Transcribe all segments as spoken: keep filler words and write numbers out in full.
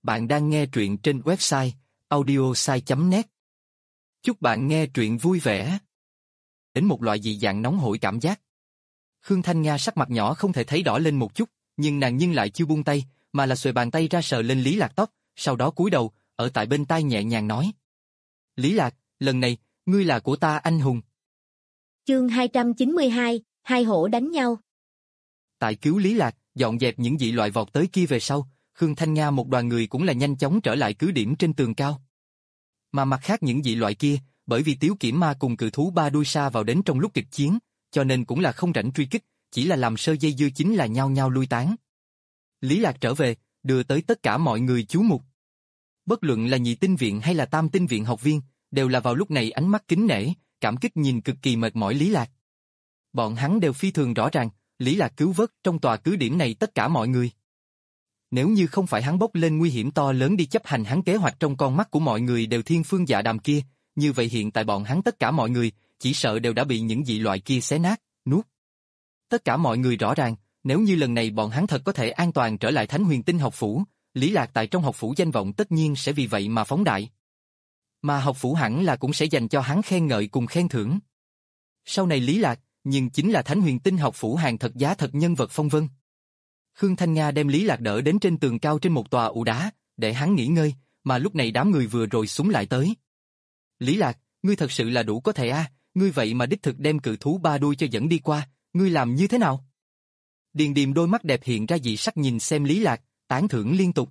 Bạn đang nghe truyện trên website audiosai chấm net. Chúc bạn nghe truyện vui vẻ. Đến một loại dị dạng nóng hổi cảm giác. Khương Thanh Nga sắc mặt nhỏ không thể thấy đỏ lên một chút, nhưng nàng nhưng lại chưa buông tay, mà là xuề bàn tay ra sờ lên Lý Lạc tóc, sau đó cúi đầu, ở tại bên tai nhẹ nhàng nói. Lý Lạc, lần này, ngươi là của ta anh hùng. Chương hai trăm chín mươi hai, hai hổ đánh nhau. Tại cứu Lý Lạc, dọn dẹp những dị loại vọt tới kia về sau, Khương Thanh Nga một đoàn người cũng là nhanh chóng trở lại cứ điểm trên tường cao. Mà mặt khác những dị loại kia, bởi vì Tiếu Kiểm Ma cùng cự thú ba đuôi sa vào đến trong lúc kịch chiến, cho nên cũng là không rảnh truy kích, chỉ là làm sơ dây dưa chính là nhao nhao lui tán. Lý Lạc trở về, đưa tới tất cả mọi người chú mục. Bất luận là nhị tinh viện hay là tam tinh viện học viên, đều là vào lúc này ánh mắt kính nể, cảm kích nhìn cực kỳ mệt mỏi Lý Lạc. Bọn hắn đều phi thường rõ ràng, Lý Lạc cứu vớt trong tòa cứ điểm này tất cả mọi người. Nếu như không phải hắn bốc lên nguy hiểm to lớn đi chấp hành hắn kế hoạch trong con mắt của mọi người đều thiên phương dạ đàm kia, như vậy hiện tại bọn hắn tất cả mọi người, chỉ sợ đều đã bị những dị loại kia xé nát, nuốt. Tất cả mọi người rõ ràng, nếu như lần này bọn hắn thật có thể an toàn trở lại Thánh Huyền Tinh học phủ, Lý Lạc tại trong học phủ danh vọng tất nhiên sẽ vì vậy mà phóng đại. Mà học phủ hẳn là cũng sẽ dành cho hắn khen ngợi cùng khen thưởng. Sau này Lý Lạc, nhưng chính là Thánh Huyền Tinh học phủ hàng thật giá thật nhân vật phong vân. Khương Thanh Nga đem Lý Lạc đỡ đến trên tường cao trên một tòa ụ đá, để hắn nghỉ ngơi, mà lúc này đám người vừa rồi súng lại tới. Lý Lạc, ngươi thật sự là đủ có thể a, à, ngươi vậy mà đích thực đem cự thú ba đuôi cho dẫn đi qua, ngươi làm như thế nào? Điền Điềm đôi mắt đẹp hiện ra dị sắc nhìn xem Lý Lạc, tán thưởng liên tục.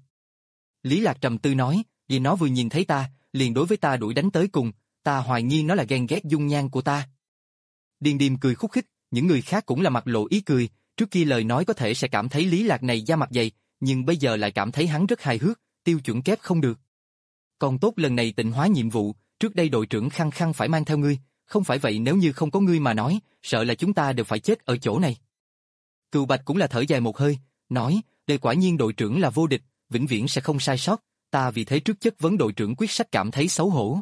Lý Lạc trầm tư nói, vì nó vừa nhìn thấy ta, liền đối với ta đuổi đánh tới cùng, ta hoài nghi nó là ghen ghét dung nhan của ta. Điền Điềm cười khúc khích, những người khác cũng là mặt lộ ý cười, trước kia lời nói có thể sẽ cảm thấy Lý Lạc này da mặt dày, nhưng bây giờ lại cảm thấy hắn rất hài hước, tiêu chuẩn kép không được. Còn tốt lần này tịnh hóa nhiệm vụ, trước đây đội trưởng khăng khăng phải mang theo ngươi, không phải vậy nếu như không có ngươi mà nói, sợ là chúng ta đều phải chết ở chỗ này. Cừu Bạch cũng là thở dài một hơi, nói, đây quả nhiên đội trưởng là vô địch, vĩnh viễn sẽ không sai sót, ta vì thế trước chất vấn đội trưởng quyết sách cảm thấy xấu hổ.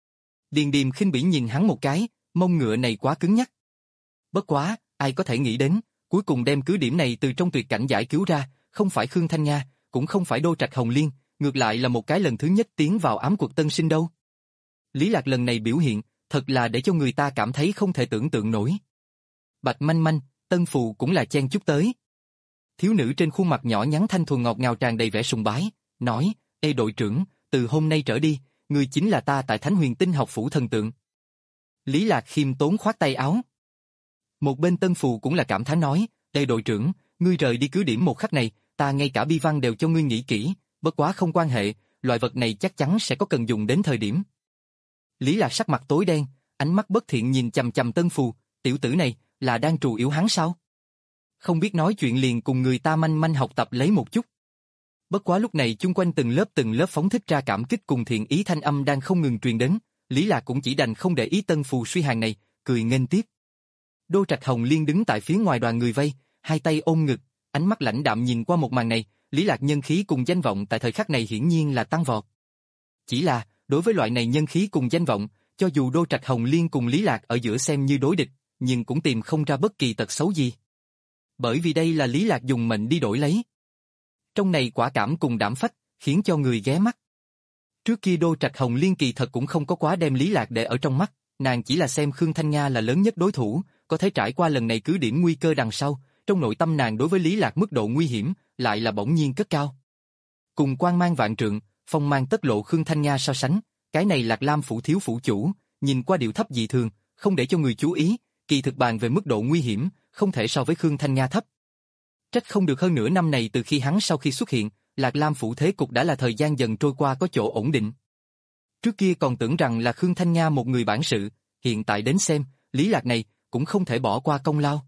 Điền Điềm khinh bỉ nhìn hắn một cái, mông ngựa này quá cứng nhắc. Bất quá, ai có thể nghĩ đến, cuối cùng đem cứ điểm này từ trong tuyệt cảnh giải cứu ra, không phải Khương Thanh Nga, cũng không phải Đô Trạch Hồng Liên, ngược lại là một cái lần thứ nhất tiến vào ám cuộc tân sinh đâu. Lý Lạc lần này biểu hiện, thật là để cho người ta cảm thấy không thể tưởng tượng nổi. Bạch Manh Manh, Tân Phù cũng là chen chúc tới. Thiếu nữ trên khuôn mặt nhỏ nhắn thanh thuần ngọt ngào tràn đầy vẻ sùng bái, nói, ê đội trưởng, từ hôm nay trở đi, người chính là ta tại Thánh Huyền Tinh học phủ thần tượng. Lý Lạc khiêm tốn khoát tay áo. Một bên Tân Phù cũng là cảm thán nói, ê đội trưởng, ngươi rời đi cứ điểm một khắc này, ta ngay cả bi văn đều cho ngươi nghĩ kỹ, bất quá không quan hệ, loại vật này chắc chắn sẽ có cần dùng đến thời điểm. Lý Lạc sắc mặt tối đen, ánh mắt bất thiện nhìn chằm chằm Tân Phù, tiểu tử này, là đang trù yếu hắn sao? Không biết nói chuyện liền cùng người ta manh manh học tập lấy một chút. Bất quá lúc này chung quanh từng lớp từng lớp phóng thích ra cảm kích cùng thiện ý thanh âm đang không ngừng truyền đến, Lý Lạc cũng chỉ đành không để ý Tân Phù suy hàng này, cười nghênh tiếp. Đô Trạch Hồng Liên đứng tại phía ngoài đoàn người vây, hai tay ôm ngực, ánh mắt lãnh đạm nhìn qua một màn này, Lý Lạc nhân khí cùng danh vọng tại thời khắc này hiển nhiên là tăng vọt. Chỉ là, đối với loại này nhân khí cùng danh vọng, cho dù Đô Trạch Hồng Liên cùng Lý Lạc ở giữa xem như đối địch, nhưng cũng tìm không ra bất kỳ tật xấu gì. Bởi vì đây là Lý Lạc dùng mệnh đi đổi lấy. Trong này quả cảm cùng đảm phách, khiến cho người ghé mắt. Trước kia Đô Trạch Hồng Liên kỳ thật cũng không có quá đem Lý Lạc để ở trong mắt, nàng chỉ là xem Khương Thanh Nga là lớn nhất đối thủ, có thể trải qua lần này cứ điểm nguy cơ đằng sau, trong nội tâm nàng đối với Lý Lạc mức độ nguy hiểm, lại là bỗng nhiên cất cao. Cùng quang mang vạn trượng, phong mang tất lộ Khương Thanh Nga so sánh, cái này Lạc Lam phủ thiếu phủ chủ, nhìn qua điệu thấp dị thường, không để cho người chú ý, kỳ thực bàn về mức độ nguy hiểm, không thể so với Khương Thanh Nga thấp. Trách không được hơn nửa năm này từ khi hắn sau khi xuất hiện, Lạc Lam phủ thế cục đã là thời gian dần trôi qua có chỗ ổn định. Trước kia còn tưởng rằng là Khương Thanh Nga một người bản sự, hiện tại đến xem, Lý Lạc này cũng không thể bỏ qua công lao.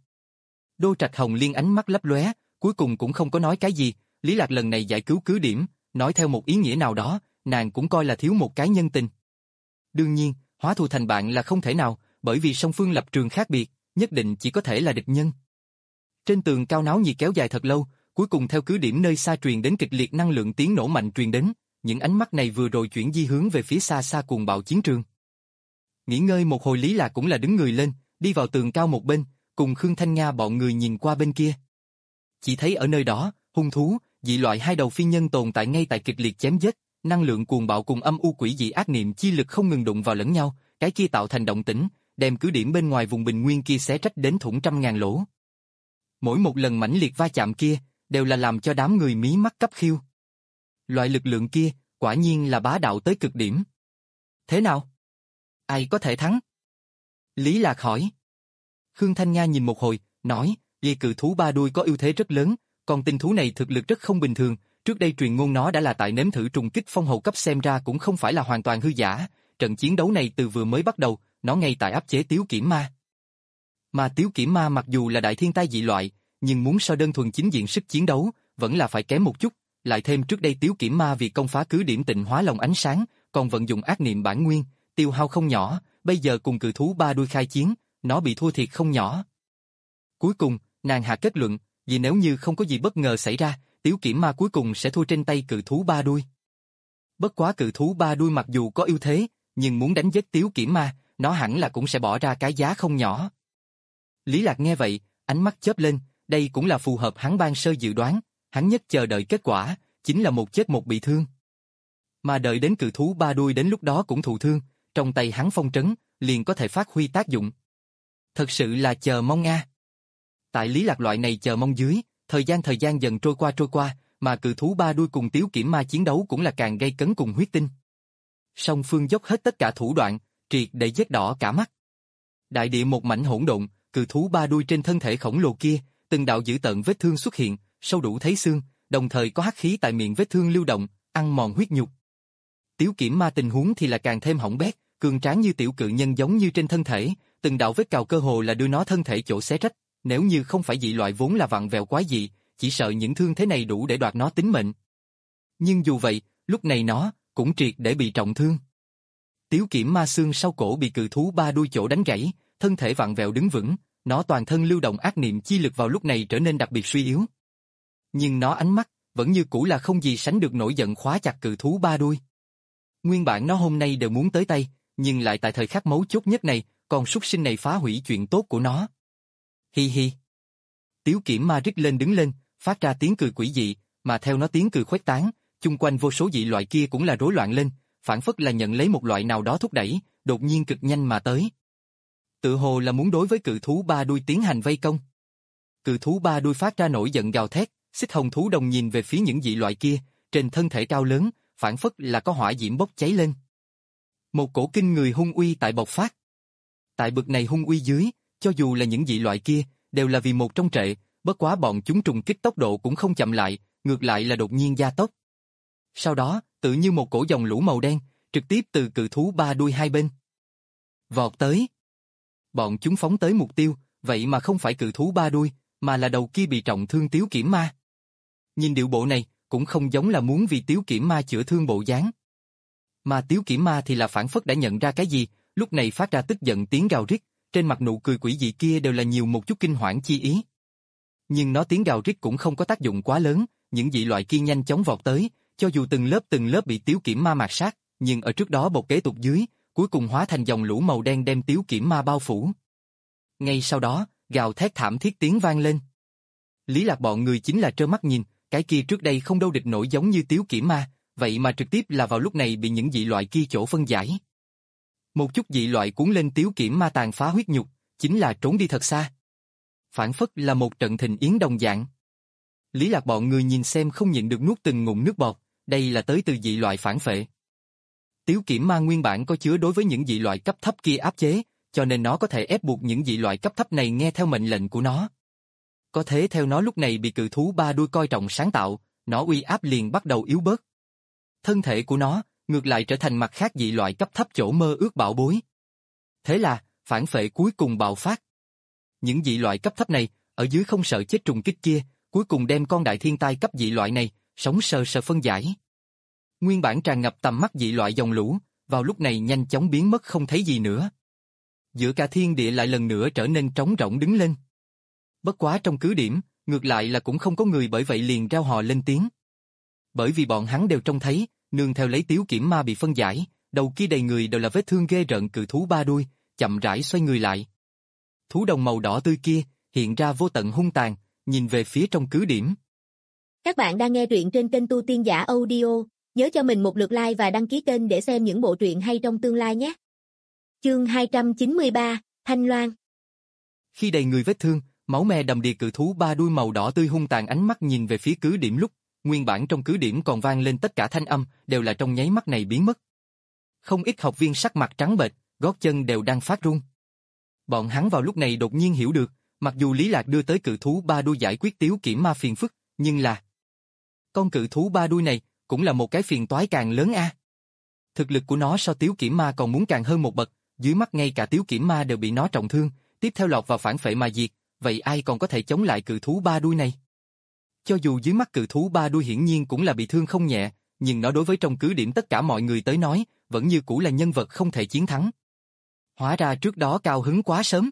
Đô Trạch Hồng Liên ánh mắt lấp lóe, cuối cùng cũng không có nói cái gì, Lý Lạc lần này giải cứu cứ điểm, nói theo một ý nghĩa nào đó, nàng cũng coi là thiếu một cái nhân tình. Đương nhiên, hóa thù thành bạn là không thể nào, bởi vì song phương lập trường khác biệt, nhất định chỉ có thể là địch nhân. Trên tường cao náo nhiệt kéo dài thật lâu, cuối cùng theo cứ điểm nơi xa truyền đến kịch liệt năng lượng tiếng nổ mạnh truyền đến, những ánh mắt này vừa rồi chuyển di hướng về phía xa xa cuồng bạo chiến trường. Nghỉ ngơi một hồi Lý Lạc cũng là đứng người lên, đi vào tường cao một bên, cùng Khương Thanh Nga bọn người nhìn qua bên kia. Chỉ thấy ở nơi đó, hung thú, dị loại hai đầu phi nhân tồn tại ngay tại kịch liệt chém giết, năng lượng cuồng bạo cùng âm u quỷ dị ác niệm chi lực không ngừng đụng vào lẫn nhau, cái kia tạo thành động tĩnh, đem cứ điểm bên ngoài vùng bình nguyên kia xé rách đến thủng trăm ngàn lỗ. Mỗi một lần mãnh liệt va chạm kia, đều là làm cho đám người mí mắt cấp khiêu. Loại lực lượng kia, quả nhiên là bá đạo tới cực điểm. Thế nào? Ai có thể thắng? Lý Lạc hỏi. Khương Thanh Nga nhìn một hồi, nói, vì cự thú ba đuôi có ưu thế rất lớn, còn tinh thú này thực lực rất không bình thường, trước đây truyền ngôn nó đã là tại nếm thử trùng kích phong hầu cấp xem ra cũng không phải là hoàn toàn hư giả, trận chiến đấu này từ vừa mới bắt đầu, nó ngay tại áp chế Tiếu Kiểm Ma. Mà Tiếu Kiểm Ma mặc dù là đại thiên tai dị loại, nhưng muốn so đơn thuần chính diện sức chiến đấu, vẫn là phải kém một chút, lại thêm trước đây Tiếu Kiểm Ma vì công phá cứ điểm Tịnh Hóa Lòng Ánh Sáng, còn vận dụng ác niệm bản nguyên, tiêu hao không nhỏ, bây giờ cùng cự thú ba đuôi khai chiến, nó bị thua thiệt không nhỏ. Cuối cùng, nàng hạ kết luận, vì nếu như không có gì bất ngờ xảy ra, Tiếu Kiểm Ma cuối cùng sẽ thua trên tay cự thú ba đuôi. Bất quá cự thú ba đuôi mặc dù có ưu thế, nhưng muốn đánh giết Tiếu Kiểm Ma, nó hẳn là cũng sẽ bỏ ra cái giá không nhỏ. Lý Lạc nghe vậy, ánh mắt chớp lên, đây cũng là phù hợp hắn ban sơ dự đoán, hắn nhất chờ đợi kết quả, chính là một chết một bị thương. Mà đợi đến cự thú ba đuôi đến lúc đó cũng thụ thương, trong tay hắn phong trấn, liền có thể phát huy tác dụng. Thật sự là chờ mong a. Tại Lý Lạc loại này chờ mong dưới, thời gian thời gian dần trôi qua trôi qua, mà cự thú ba đuôi cùng Tiếu Kiểm Ma chiến đấu cũng là càng gây cấn cùng huyết tinh. Song phương dốc hết tất cả thủ đoạn, triệt để giết đỏ cả mắt. Đại địa một mảnh hỗn độn, cự thú ba đuôi trên thân thể khổng lồ kia, từng đạo dữ tợn vết thương xuất hiện, sâu đủ thấy xương, đồng thời có hắc khí tại miệng vết thương lưu động, ăn mòn huyết nhục. Tiếu Kiểm Ma tình huống thì là càng thêm hỏng bét, cường tráng như tiểu cự nhân giống như trên thân thể, từng đạo vết cào cơ hồ là đưa nó thân thể chỗ xé rách, nếu như không phải dị loại vốn là vặn vẹo quái dị, chỉ sợ những thương thế này đủ để đoạt nó tính mệnh. Nhưng dù vậy, lúc này nó cũng triệt để bị trọng thương. Tiếu Kiểm Ma xương sau cổ bị cự thú ba đuôi chỗ đánh gãy, thân thể vặn vẹo đứng vững, nó toàn thân lưu động ác niệm chi lực vào lúc này trở nên đặc biệt suy yếu. Nhưng nó ánh mắt vẫn như cũ là không gì sánh được nổi giận khóa chặt cự thú ba đuôi. Nguyên bản nó hôm nay đều muốn tới tay, nhưng lại tại thời khắc mấu chốt nhất này, con súc sinh này phá hủy chuyện tốt của nó. Hi hi. Tiếu Kiểm Ma rít lên đứng lên, phát ra tiếng cười quỷ dị, mà theo nó tiếng cười khuếch tán, chung quanh vô số dị loại kia cũng là rối loạn lên, phản phất là nhận lấy một loại nào đó thúc đẩy, đột nhiên cực nhanh mà tới. Tự hồ là muốn đối với cự thú ba đuôi tiến hành vây công. Cự thú ba đuôi phát ra nổi giận gào thét, xích hồng thú đồng nhìn về phía những dị loại kia, trên thân thể cao lớn, phản phất là có hỏa diễm bốc cháy lên. Một cổ kinh người hung uy tại bộc phát. Tại bực này hung uy dưới, cho dù là những dị loại kia, đều là vì một trong trệ, bất quá bọn chúng trùng kích tốc độ cũng không chậm lại, ngược lại là đột nhiên gia tốc. Sau đó, tự như một cổ dòng lũ màu đen, trực tiếp từ cự thú ba đuôi hai bên vọt tới. Bọn chúng phóng tới mục tiêu, vậy mà không phải cự thú ba đuôi, mà là đầu kia bị trọng thương Tiếu Kiểm Ma. Nhìn điệu bộ này, cũng không giống là muốn vì Tiếu Kiểm Ma chữa thương bộ dáng. Mà Tiếu Kiểm Ma thì là phản phất đã nhận ra cái gì, lúc này phát ra tức giận tiếng gào rít, trên mặt nụ cười quỷ dị kia đều là nhiều một chút kinh hoảng chi ý. Nhưng nó tiếng gào rít cũng không có tác dụng quá lớn, những dị loại kia nhanh chóng vọt tới, cho dù từng lớp từng lớp bị Tiếu Kiểm Ma mạt sát, nhưng ở trước đó bột kế tục dưới, cuối cùng hóa thành dòng lũ màu đen đem Tiếu Kiểm Ma bao phủ. Ngay sau đó, gào thét thảm thiết tiếng vang lên. Lý Lạc bọn người chính là trơ mắt nhìn, cái kia trước đây không đâu địch nổi giống như Tiếu Kiểm Ma, vậy mà trực tiếp là vào lúc này bị những dị loại kia chỗ phân giải. Một chút dị loại cuốn lên Tiếu Kiểm Ma tàn phá huyết nhục, chính là trốn đi thật xa. Phản phất là một trận thịnh yến đồng dạng. Lý Lạc bọn người nhìn xem không nhịn được nuốt từng ngụm nước bọt, đây là tới từ dị loại phản phệ. Tiếu Kiểm Ma nguyên bản có chứa đối với những dị loại cấp thấp kia áp chế, cho nên nó có thể ép buộc những dị loại cấp thấp này nghe theo mệnh lệnh của nó. Có thế theo nó lúc này bị cự thú ba đuôi coi trọng sáng tạo, nó uy áp liền bắt đầu yếu bớt. Thân thể của nó, ngược lại trở thành mặt khác dị loại cấp thấp chỗ mơ ước bảo bối. Thế là, phản phệ cuối cùng bạo phát. Những dị loại cấp thấp này, ở dưới không sợ chết trùng kích kia, cuối cùng đem con đại thiên tai cấp dị loại này, sống sờ sờ phân giải. Nguyên bản tràn ngập tầm mắt dị loại dòng lũ, vào lúc này nhanh chóng biến mất không thấy gì nữa. Giữa cả thiên địa lại lần nữa trở nên trống rỗng đứng lên. Bất quá trong cứ điểm, ngược lại là cũng không có người bởi vậy liền reo hò lên tiếng. Bởi vì bọn hắn đều trông thấy, nương theo lấy Tiếu Kiểm Ma bị phân giải, đầu kia đầy người đều là vết thương ghê rợn cự thú ba đuôi, chậm rãi xoay người lại. Thú đồng màu đỏ tươi kia, hiện ra vô tận hung tàn, nhìn về phía trong cứ điểm. Các bạn đang nghe truyện trên kênh Tu Tiên Giả Audio, nhớ cho mình một lượt like và đăng ký kênh để xem những bộ truyện hay trong tương lai nhé. Chương hai trăm chín mươi ba, Thanh Loan. Khi đầy người vết thương, máu me đầm đìa, cự thú ba đuôi màu đỏ tươi hung tàn ánh mắt nhìn về phía cứ điểm, lúc nguyên bản trong cứ điểm còn vang lên tất cả thanh âm, đều là trong nháy mắt này biến mất. Không ít học viên sắc mặt trắng bệch, gót chân đều đang phát run. Bọn hắn vào lúc này đột nhiên hiểu được, mặc dù Lý Lạc đưa tới cự thú ba đuôi giải quyết Tiếu Kiểm Ma phiền phức, nhưng là con cự thú ba đuôi này cũng là một cái phiền toái càng lớn a. Thực lực của nó so Tiếu Kiểm Ma còn muốn càng hơn một bậc, dưới mắt ngay cả Tiếu Kiểm Ma đều bị nó trọng thương, tiếp theo lọt vào phản phệ mà diệt, vậy ai còn có thể chống lại cự thú ba đuôi này? Cho dù dưới mắt cự thú ba đuôi hiển nhiên cũng là bị thương không nhẹ, nhưng nó đối với trong cứ điểm tất cả mọi người tới nói, vẫn như cũ là nhân vật không thể chiến thắng. Hóa ra trước đó cao hứng quá sớm.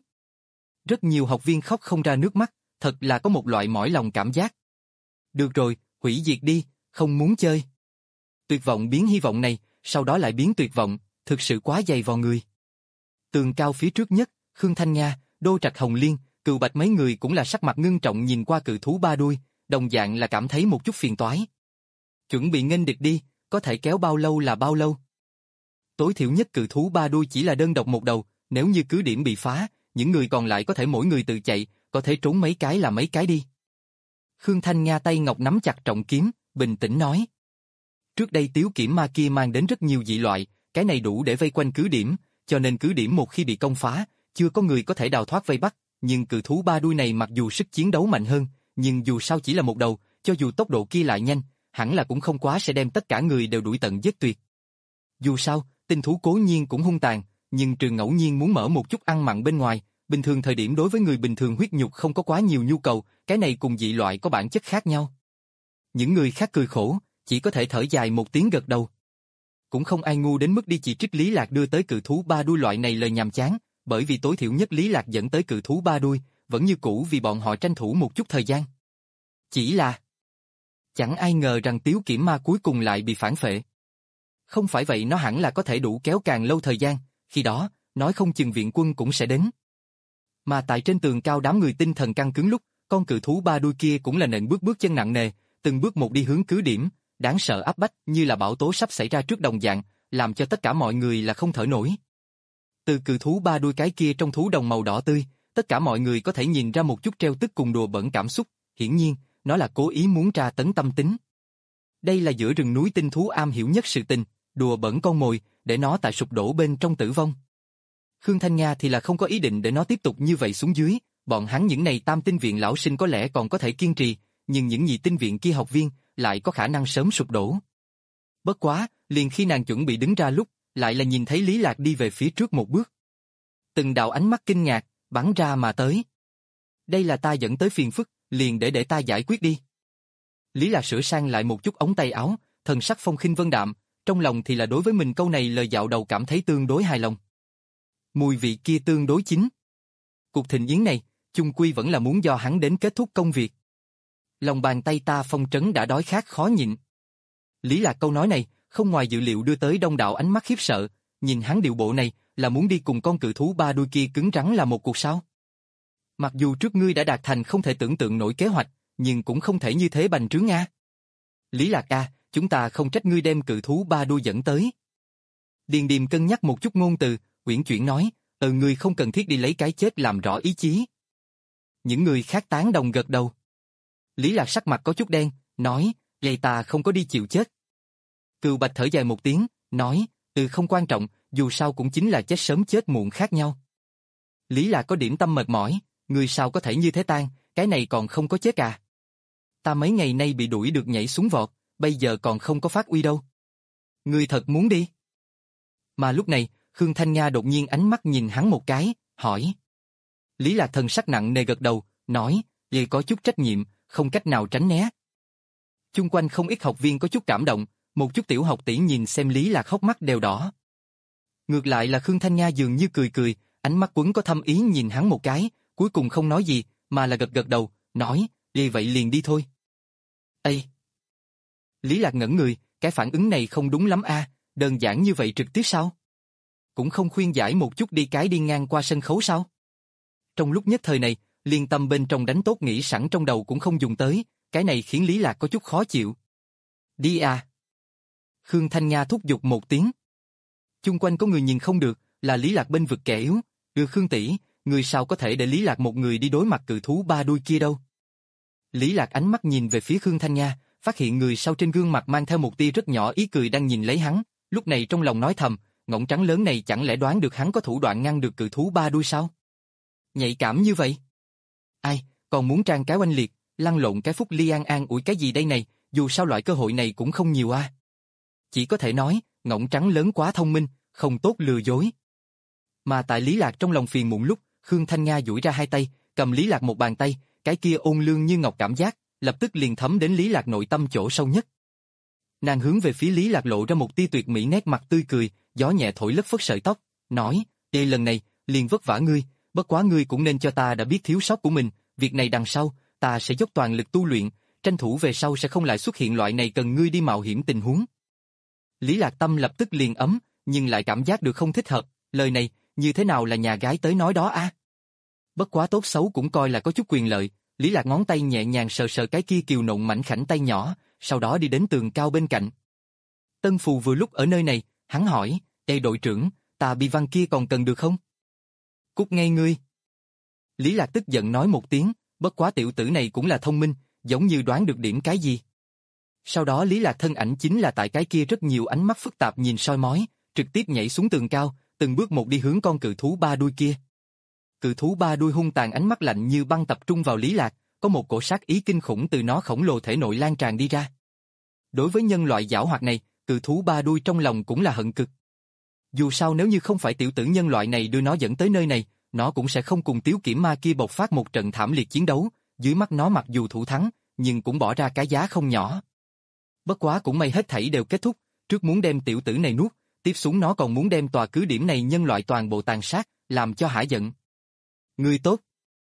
Rất nhiều học viên khóc không ra nước mắt, thật là có một loại mỏi lòng cảm giác. Được rồi, hủy diệt đi, không muốn chơi. Tuyệt vọng biến hy vọng này, sau đó lại biến tuyệt vọng, thực sự quá dày vào người. Tường cao phía trước nhất, Khương Thanh Nga, Đô Trạch Hồng Liên, Cừu Bạch mấy người cũng là sắc mặt ngưng trọng nhìn qua cự thú ba đuôi, đồng dạng là cảm thấy một chút phiền toái. Chuẩn bị nghênh địch đi, có thể kéo bao lâu là bao lâu. Tối thiểu nhất cự thú ba đuôi chỉ là đơn độc một đầu, nếu như cứ điểm bị phá, những người còn lại có thể mỗi người tự chạy, có thể trốn mấy cái là mấy cái đi. Khương Thanh Nga tay ngọc nắm chặt trọng kiếm, bình tĩnh nói. Trước đây Tiếu Kiểm Ma kia mang đến rất nhiều dị loại, cái này đủ để vây quanh cứ điểm, cho nên cứ điểm một khi bị công phá, chưa có người có thể đào thoát vây bắt, nhưng cự thú ba đuôi này mặc dù sức chiến đấu mạnh hơn, nhưng dù sao chỉ là một đầu, cho dù tốc độ kia lại nhanh, hẳn là cũng không quá sẽ đem tất cả người đều đuổi tận giết tuyệt. Dù sao, tinh thú cố nhiên cũng hung tàn, nhưng Trường ngẫu nhiên muốn mở một chút ăn mặn bên ngoài, bình thường thời điểm đối với người bình thường huyết nhục không có quá nhiều nhu cầu, cái này cùng dị loại có bản chất khác nhau. Những người khác cười khổ, chỉ có thể thở dài một tiếng gật đầu. Cũng không ai ngu đến mức đi chỉ trích Lý Lạc đưa tới cự thú ba đuôi loại này lời nhàm chán, bởi vì tối thiểu nhất Lý Lạc dẫn tới cự thú ba đuôi, vẫn như cũ vì bọn họ tranh thủ một chút thời gian. Chỉ là chẳng ai ngờ rằng Tiếu Kiểm Ma cuối cùng lại bị phản phệ. Không phải vậy nó hẳn là có thể đủ kéo càng lâu thời gian, khi đó, nói không chừng viện quân cũng sẽ đến. Mà tại trên tường cao đám người tinh thần căng cứng lúc, con cự thú ba đuôi kia cũng là nện bước bước chân nặng nề, từng bước một đi hướng cứ điểm, đáng sợ áp bách như là bão tố sắp xảy ra trước đồng dạng, làm cho tất cả mọi người là không thở nổi. Từ cự thú ba đuôi cái kia trong thú đồng màu đỏ tươi, tất cả mọi người có thể nhìn ra một chút treo tức cùng đùa bỡn cảm xúc, hiển nhiên, nó là cố ý muốn tra tấn tâm tính. Đây là giữa rừng núi tinh thú am hiểu nhất sự tình, đùa bỡn con mồi, để nó tại sụp đổ bên trong tử vong. Khương Thanh Nga thì là không có ý định để nó tiếp tục như vậy xuống dưới, bọn hắn những này tam tinh viện lão sinh có lẽ còn có thể kiên trì, nhưng những nhị tinh viện kia học viên lại có khả năng sớm sụp đổ. Bất quá, liền khi nàng chuẩn bị đứng ra lúc, lại là nhìn thấy Lý Lạc đi về phía trước một bước. Từng đạo ánh mắt kinh ngạc, bắn ra mà tới. Đây là ta dẫn tới phiền phức, liền để để ta giải quyết đi. Lý Lạc sửa sang lại một chút ống tay áo, thần sắc phong khinh vân đạm, trong lòng thì là đối với mình câu này lời dạo đầu cảm thấy tương đối hài lòng. Mùi vị kia tương đối chính. Cuộc thịnh yến này, chung quy vẫn là muốn do hắn đến kết thúc công việc. Lòng bàn tay ta phong trấn đã đói khát khó nhịn. Lý Lạc câu nói này, không ngoài dự liệu đưa tới đông đảo ánh mắt khiếp sợ, nhìn hắn điệu bộ này, là muốn đi cùng con cự thú ba đuôi kia cứng rắn là một cuộc sao. Mặc dù trước ngươi đã đạt thành không thể tưởng tượng nổi kế hoạch, nhưng cũng không thể như thế bành trướng a. Lý Lạc a, chúng ta không trách ngươi đem cự thú ba đuôi dẫn tới. Điền Điềm cân nhắc một chút ngôn từ, uyển chuyển nói, ờ ngươi không cần thiết đi lấy cái chết làm rõ ý chí. Những người khác tán đồng gật đầu. Lý Lạc sắc mặt có chút đen, nói, vậy ta không có đi chịu chết. Cừu Bạch thở dài một tiếng, nói, ừ không quan trọng, dù sao cũng chính là chết sớm chết muộn khác nhau. Lý Lạc có điểm tâm mệt mỏi, người sao có thể như thế tan, cái này còn không có chết à. Ta mấy ngày nay bị đuổi được nhảy xuống vọt, bây giờ còn không có phát uy đâu. Ngươi thật muốn đi? Mà lúc này, Khương Thanh Nga đột nhiên ánh mắt nhìn hắn một cái, hỏi. Lý Lạc thần sắc nặng nề gật đầu, nói, vậy có chút trách nhiệm, không cách nào tránh né. Chung quanh không ít học viên có chút cảm động, một chút tiểu học tỷ nhìn xem Lý Lạc hốc mắt đều đỏ. Ngược lại là Khương Thanh Nga dường như cười cười, ánh mắt quấn có thâm ý nhìn hắn một cái, cuối cùng không nói gì, mà là gật gật đầu, nói, vì vậy liền đi thôi. Ê! Lý Lạc ngẩn người, cái phản ứng này không đúng lắm a, đơn giản như vậy trực tiếp sao? Cũng không khuyên giải một chút đi cái đi ngang qua sân khấu sao? Trong lúc nhất thời này, liên tâm bên trong đánh tốt nghĩ sẵn trong đầu cũng không dùng tới, cái này khiến Lý Lạc có chút khó chịu. Đi à! Khương Thanh Nga thúc giục một tiếng. Chung quanh có người nhìn không được, là Lý Lạc bên vực kẻ yếu. Đưa Khương tỷ, người sao có thể để Lý Lạc một người đi đối mặt cự thú ba đuôi kia đâu. Lý Lạc ánh mắt nhìn về phía Khương Thanh Nga, phát hiện người sau trên gương mặt mang theo một tia rất nhỏ ý cười đang nhìn lấy hắn, lúc này trong lòng nói thầm, ngỗng trắng lớn này chẳng lẽ đoán được hắn có thủ đoạn ngăn được cự thú ba đuôi sao? Nhạy cảm như vậy. Ai, còn muốn trang cái oanh liệt, lăn lộn cái Phúc Ly An an ủi cái gì đây này, dù sao loại cơ hội này cũng không nhiều a. À. Chỉ có thể nói, ngỗng trắng lớn quá thông minh, không tốt lừa dối. Mà tại Lý Lạc trong lòng phiền muộn lúc, Khương Thanh Nga duỗi ra hai tay, cầm Lý Lạc một bàn tay, cái kia ôn lương như ngọc cảm giác, lập tức liền thấm đến Lý Lạc nội tâm chỗ sâu nhất. Nàng hướng về phía Lý Lạc lộ ra một tia tuyệt mỹ nét mặt tươi cười, gió nhẹ thổi lất phất sợi tóc, nói, đây lần này, liền vất vả ngươi, bất quá ngươi cũng nên cho ta đã biết thiếu sót của mình, việc này đằng sau, ta sẽ dốc toàn lực tu luyện, tranh thủ về sau sẽ không lại xuất hiện loại này cần ngươi đi mạo hiểm tình huống. Lý Lạc tâm lập tức liền ấm, nhưng lại cảm giác được không thích hợp, lời này, như thế nào là nhà gái tới nói đó a? À? Bất quá tốt xấu cũng coi là có chút quyền lợi, Lý Lạc ngón tay nhẹ nhàng sờ sờ cái kia kiều nộn mảnh khảnh tay nhỏ, sau đó đi đến tường cao bên cạnh. Tân Phù vừa lúc ở nơi này, hắn hỏi, "Ê đội trưởng, tà bi văn kia còn cần được không?" "Cút ngay ngươi." Lý Lạc tức giận nói một tiếng, bất quá tiểu tử này cũng là thông minh, giống như đoán được điểm cái gì. Sau đó Lý Lạc thân ảnh chính là tại cái kia rất nhiều ánh mắt phức tạp nhìn soi mói, trực tiếp nhảy xuống tường cao, từng bước một đi hướng con cự thú ba đuôi kia. Cự thú ba đuôi hung tàn ánh mắt lạnh như băng tập trung vào Lý Lạc, có một cổ sát ý kinh khủng từ nó khổng lồ thể nội lan tràn đi ra. Đối với nhân loại giảo hoạt này, cự thú ba đuôi trong lòng cũng là hận cực. Dù sao nếu như không phải tiểu tử nhân loại này đưa nó dẫn tới nơi này, nó cũng sẽ không cùng Tiếu Kiểm Ma kia bộc phát một trận thảm liệt chiến đấu, dưới mắt nó mặc dù thủ thắng, nhưng cũng bỏ ra cái giá không nhỏ. Bất quá cũng may hết thảy đều kết thúc, trước muốn đem tiểu tử này nuốt, tiếp xuống nó còn muốn đem tòa cứ điểm này nhân loại toàn bộ tàn sát, làm cho hả giận. Ngươi tốt.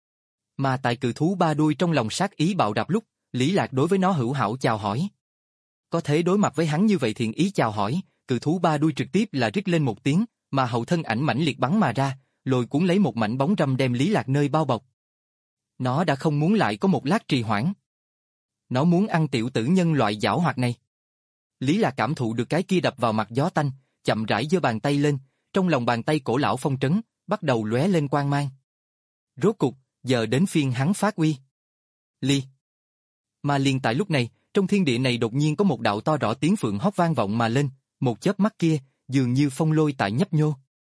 Mà tại cự thú ba đuôi trong lòng sát ý bạo đạp lúc, Lý Lạc đối với nó hữu hảo chào hỏi. Có thể đối mặt với hắn như vậy thiện ý chào hỏi, cự thú ba đuôi trực tiếp là rít lên một tiếng, mà hậu thân ảnh mãnh liệt bắn mà ra, lôi cuốn lấy một mảnh bóng râm đem Lý Lạc nơi bao bọc. Nó đã không muốn lại có một lát trì hoãn. Nó muốn ăn tiểu tử nhân loại giảo hoạt này. Lý Lạc cảm thụ được cái kia đập vào mặt gió tanh, chậm rãi giơ bàn tay lên, trong lòng bàn tay cổ lão phong trấn, bắt đầu lóe lên quang mang. Rốt cục, giờ đến phiên hắn phát uy. Ly. Mà liền tại lúc này, trong thiên địa này đột nhiên có một đạo to rõ tiếng phượng hót vang vọng mà lên, một chớp mắt kia, dường như phong lôi tại nhấp nhô.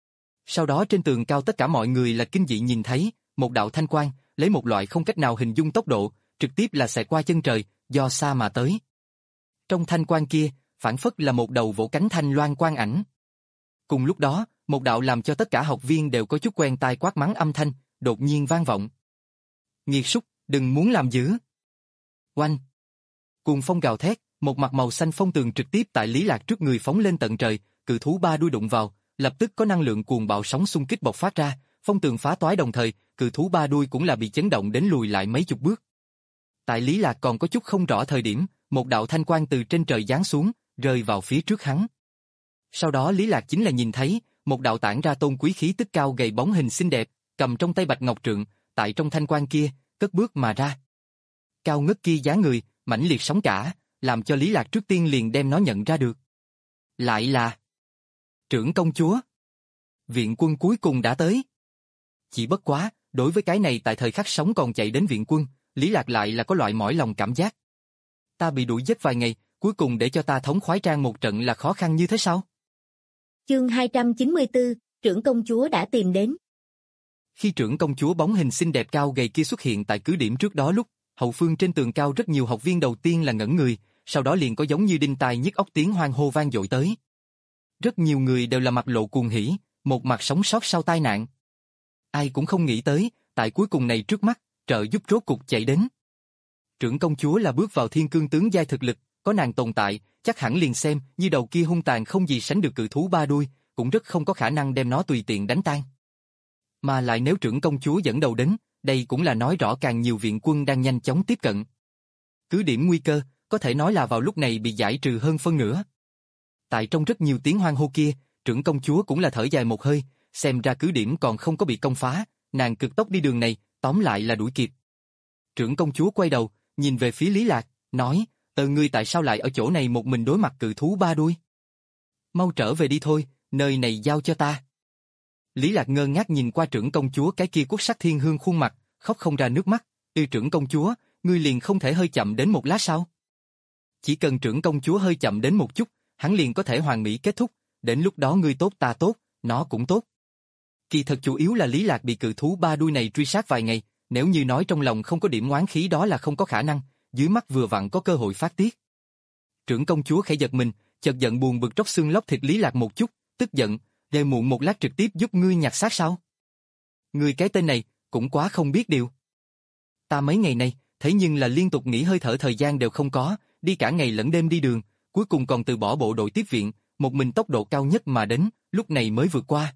Sau đó trên tường cao tất cả mọi người là kinh dị nhìn thấy, một đạo thanh quang, lấy một loại không cách nào hình dung tốc độ, trực tiếp là xẹt qua chân trời, do xa mà tới. Trong thanh quang kia, phảng phất là một đầu vỗ cánh thanh loan quang ảnh. Cùng lúc đó, một đạo làm cho tất cả học viên đều có chút quen tai quát mắng âm thanh, đột nhiên vang vọng. Nghiệt súc, đừng muốn làm dữ. Oanh. Cuồng phong gào thét, một mặt màu xanh phong tường trực tiếp tại Lý Lạc trước người phóng lên tận trời, cự thú ba đuôi đụng vào, lập tức có năng lượng cuồng bạo sóng xung kích bộc phát ra, phong tường phá toái đồng thời, cự thú ba đuôi cũng là bị chấn động đến lùi lại mấy chục bước. Tại Lý Lạc còn có chút không rõ thời điểm, một đạo thanh quang từ trên trời giáng xuống, rơi vào phía trước hắn. Sau đó Lý Lạc chính là nhìn thấy, một đạo tản ra tôn quý khí tức cao gầy bóng hình xinh đẹp, cầm trong tay bạch ngọc trượng, tại trong thanh quang kia, cất bước mà ra. Cao ngất kia dáng người, mãnh liệt sóng cả, làm cho Lý Lạc trước tiên liền đem nó nhận ra được. Lại là Trưởng công chúa. Viện quân cuối cùng đã tới. Chỉ bất quá, đối với cái này tại thời khắc sống còn chạy đến viện quân, Lý Lạc lại là có loại mỏi lòng cảm giác. Ta bị đuổi giết vài ngày, cuối cùng để cho ta thống khoái trang một trận là khó khăn như thế sao? Chương hai trăm chín mươi tư, trưởng công chúa đã tìm đến. Khi trưởng công chúa bóng hình xinh đẹp cao gầy kia xuất hiện tại cứ điểm trước đó lúc, hậu phương trên tường cao rất nhiều học viên đầu tiên là ngẩn người, sau đó liền có giống như đinh tai nhức óc tiếng hoan hô vang dội tới. Rất nhiều người đều là mặt lộ cuồng hỉ, một mặt sống sót sau tai nạn. Ai cũng không nghĩ tới, tại cuối cùng này trước mắt, trợ giúp rốt cục chạy đến. Trưởng công chúa là bước vào thiên cương tướng giai thực lực, có nàng tồn tại, chắc hẳn liền xem như đầu kia hung tàn không gì sánh được cự thú ba đuôi, cũng rất không có khả năng đem nó tùy tiện đánh tan. Mà lại nếu trưởng công chúa dẫn đầu đến, đây cũng là nói rõ càng nhiều viện quân đang nhanh chóng tiếp cận. Cứ điểm nguy cơ, có thể nói là vào lúc này bị giải trừ hơn phân nửa. Tại trong rất nhiều tiếng hoan hô kia, trưởng công chúa cũng là thở dài một hơi, xem ra cứ điểm còn không có bị công phá, nàng cực tốc đi đường này, tóm lại là đuổi kịp. Trưởng công chúa quay đầu, nhìn về phía Lý Lạc, nói, ờ ngươi tại sao lại ở chỗ này một mình đối mặt cự thú ba đuôi? Mau trở về đi thôi, nơi này giao cho ta. Lý Lạc ngơ ngác nhìn qua trưởng công chúa cái kia quốc sắc thiên hương khuôn mặt, khóc không ra nước mắt, "Ư trưởng công chúa, ngươi liền không thể hơi chậm đến một lát sao?" Chỉ cần trưởng công chúa hơi chậm đến một chút, hắn liền có thể hoàn mỹ kết thúc, đến lúc đó ngươi tốt ta tốt, nó cũng tốt. Kỳ thật chủ yếu là Lý Lạc bị cự thú ba đuôi này truy sát vài ngày, nếu như nói trong lòng không có điểm oán khí đó là không có khả năng, dưới mắt vừa vặn có cơ hội phát tiết. Trưởng công chúa khẽ giật mình, chợt giận buồn bực tróc xương lóc thịt Lý Lạc một chút, tức giận, "Để muộn một lát trực tiếp giúp ngươi nhặt xác sao? Ngươi cái tên này, cũng quá không biết điều. Ta mấy ngày nay, thế nhưng là liên tục nghỉ hơi thở thời gian đều không có, đi cả ngày lẫn đêm đi đường, cuối cùng còn từ bỏ bộ đội tiếp viện, một mình tốc độ cao nhất mà đến, lúc này mới vượt qua."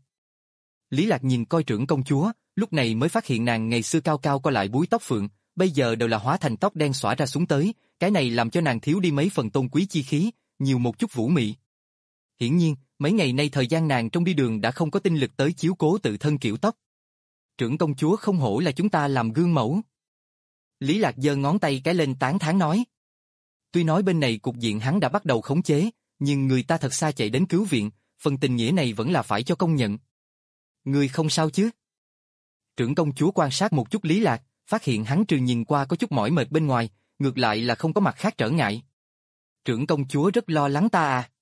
Lý Lạc nhìn coi trưởng công chúa, lúc này mới phát hiện nàng ngày xưa cao cao có lại búi tóc phượng, bây giờ đều là hóa thành tóc đen xõa ra xuống tới, cái này làm cho nàng thiếu đi mấy phần tôn quý chi khí, nhiều một chút vũ mị. Hiển nhiên, mấy ngày nay thời gian nàng trong đi đường đã không có tinh lực tới chiếu cố tự thân kiểu tóc. Trưởng công chúa không hổ là chúng ta làm gương mẫu. Lý Lạc giơ ngón tay cái lên tán thán nói. Tuy nói bên này cục diện hắn đã bắt đầu khống chế, nhưng người ta thật xa chạy đến cứu viện, phần tình nghĩa này vẫn là phải cho công nhận. Người không sao chứ? Trưởng công chúa quan sát một chút Lý Lạc, phát hiện hắn trừ nhìn qua có chút mỏi mệt bên ngoài, ngược lại là không có mặt khác trở ngại. Trưởng công chúa rất lo lắng ta à?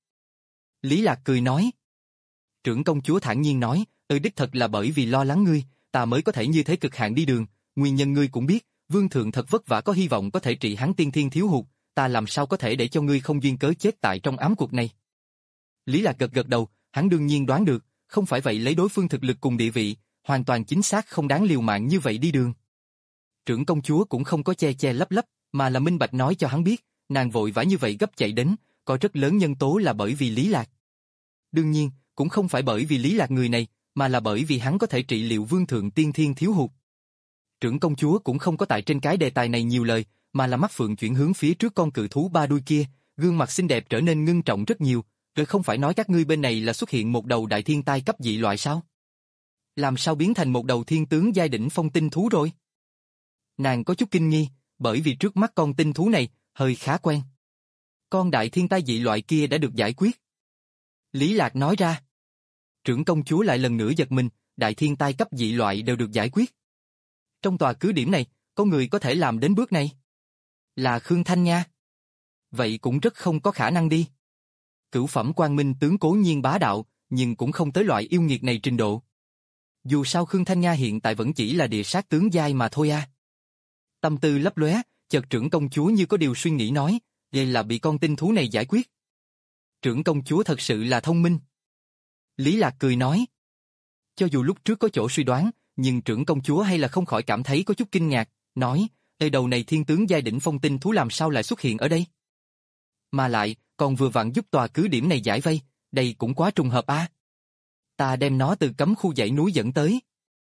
Lý Lạc cười nói. Trưởng công chúa thản nhiên nói, ừ đích thật là bởi vì lo lắng ngươi, ta mới có thể như thế cực hạn đi đường, nguyên nhân ngươi cũng biết, vương thượng thật vất vả có hy vọng có thể trị hắn tiên thiên thiếu hụt, ta làm sao có thể để cho ngươi không duyên cớ chết tại trong ám cuộc này. Lý Lạc gật gật đầu, hắn đương nhiên đoán được, không phải vậy lấy đối phương thực lực cùng địa vị, hoàn toàn chính xác không đáng liều mạng như vậy đi đường. Trưởng công chúa cũng không có che che lấp lấp, mà là minh bạch nói cho hắn biết, nàng vội vã như vậy gấp chạy đến, có rất lớn nhân tố là bởi vì Lý Lạc. Đương nhiên, cũng không phải bởi vì Lý Lạc người này, mà là bởi vì hắn có thể trị liệu vương thượng tiên thiên thiếu hụt. Trưởng công chúa cũng không có tại trên cái đề tài này nhiều lời, mà là mắt phượng chuyển hướng phía trước con cự thú ba đuôi kia, gương mặt xinh đẹp trở nên ngưng trọng rất nhiều, rồi không phải nói các ngươi bên này là xuất hiện một đầu đại thiên tai cấp dị loại sao? Làm sao biến thành một đầu thiên tướng giai đỉnh phong tinh thú rồi? Nàng có chút kinh nghi, bởi vì trước mắt con tinh thú này, hơi khá quen. Con đại thiên tai dị loại kia đã được giải quyết. Lý Lạc nói ra. Trưởng công chúa lại lần nữa giật mình, đại thiên tai cấp dị loại đều được giải quyết. Trong tòa cứ điểm này, có người có thể làm đến bước này. Là Khương Thanh Nga. Vậy cũng rất không có khả năng đi. Cửu phẩm quang minh tướng cố nhiên bá đạo, nhưng cũng không tới loại yêu nghiệt này trình độ. Dù sao Khương Thanh Nga hiện tại vẫn chỉ là địa sát tướng giai mà thôi a. Tâm tư lấp lóe, chợt trưởng công chúa như có điều suy nghĩ nói, vậy là bị con tinh thú này giải quyết. Trưởng công chúa thật sự là thông minh. Lý Lạc cười nói. Cho dù lúc trước có chỗ suy đoán, nhưng trưởng công chúa hay là không khỏi cảm thấy có chút kinh ngạc, nói, ê đầu này thiên tướng giai đỉnh phong tinh thú làm sao lại xuất hiện ở đây? Mà lại, còn vừa vặn giúp tòa cứ điểm này giải vây, đây cũng quá trùng hợp a. Ta đem nó từ cấm khu dãy núi dẫn tới.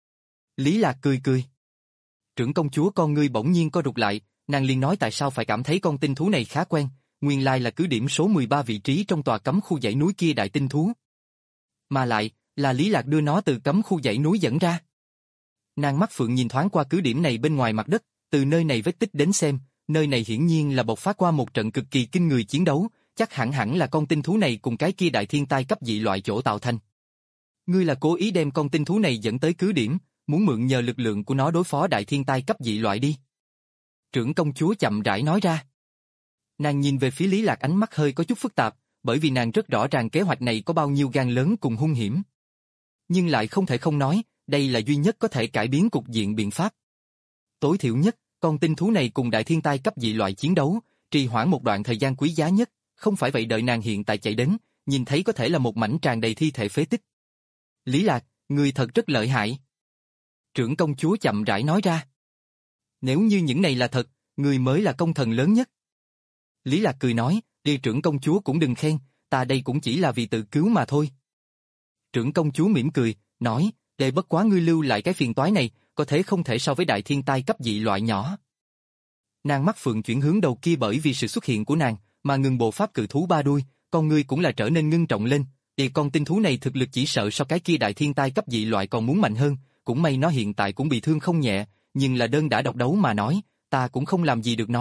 Lý Lạc cười cười. Trưởng công chúa con ngươi bỗng nhiên co rụt lại, nàng liền nói tại sao phải cảm thấy con tinh thú này khá quen, nguyên lai là cứ điểm số mười ba vị trí trong tòa cấm khu dãy núi kia đại tinh thú. Mà lại, là Lý Lạc đưa nó từ cấm khu dãy núi dẫn ra. Nàng mắt phượng nhìn thoáng qua cứ điểm này bên ngoài mặt đất, từ nơi này vết tích đến xem, nơi này hiển nhiên là bộc phát qua một trận cực kỳ kinh người chiến đấu, chắc hẳn hẳn là con tinh thú này cùng cái kia đại thiên tai cấp dị loại chỗ tạo thành. Ngươi là cố ý đem con tinh thú này dẫn tới cứ điểm, muốn mượn nhờ lực lượng của nó đối phó đại thiên tai cấp dị loại đi. Trưởng công chúa chậm rãi nói ra. Nàng nhìn về phía Lý Lạc ánh mắt hơi có chút phức tạp, bởi vì nàng rất rõ ràng kế hoạch này có bao nhiêu gan lớn cùng hung hiểm. Nhưng lại không thể không nói, đây là duy nhất có thể cải biến cục diện biện pháp. Tối thiểu nhất, con tinh thú này cùng đại thiên tai cấp dị loại chiến đấu, trì hoãn một đoạn thời gian quý giá nhất, không phải vậy đợi nàng hiện tại chạy đến, nhìn thấy có thể là một mảnh tràn đầy thi thể phế tích. Lý Lạc, người thật rất lợi hại. Trưởng công chúa chậm rãi nói ra. Nếu như những này là thật, người mới là công thần lớn nhất. Lý Lạc cười nói, đi trưởng công chúa cũng đừng khen, ta đây cũng chỉ là vì tự cứu mà thôi. Trưởng công chúa mỉm cười, nói, để bất quá ngươi lưu lại cái phiền toái này, có thể không thể so với đại thiên tai cấp dị loại nhỏ. Nàng mắt phượng chuyển hướng đầu kia bởi vì sự xuất hiện của nàng, mà ngừng bộ pháp cự thú ba đuôi, con ngươi cũng là trở nên ngưng trọng lên, thì con tinh thú này thực lực chỉ sợ so cái kia đại thiên tai cấp dị loại còn muốn mạnh hơn, cũng may nó hiện tại cũng bị thương không nhẹ, nhưng là đơn đã độc đấu mà nói, ta cũng không làm gì được nó,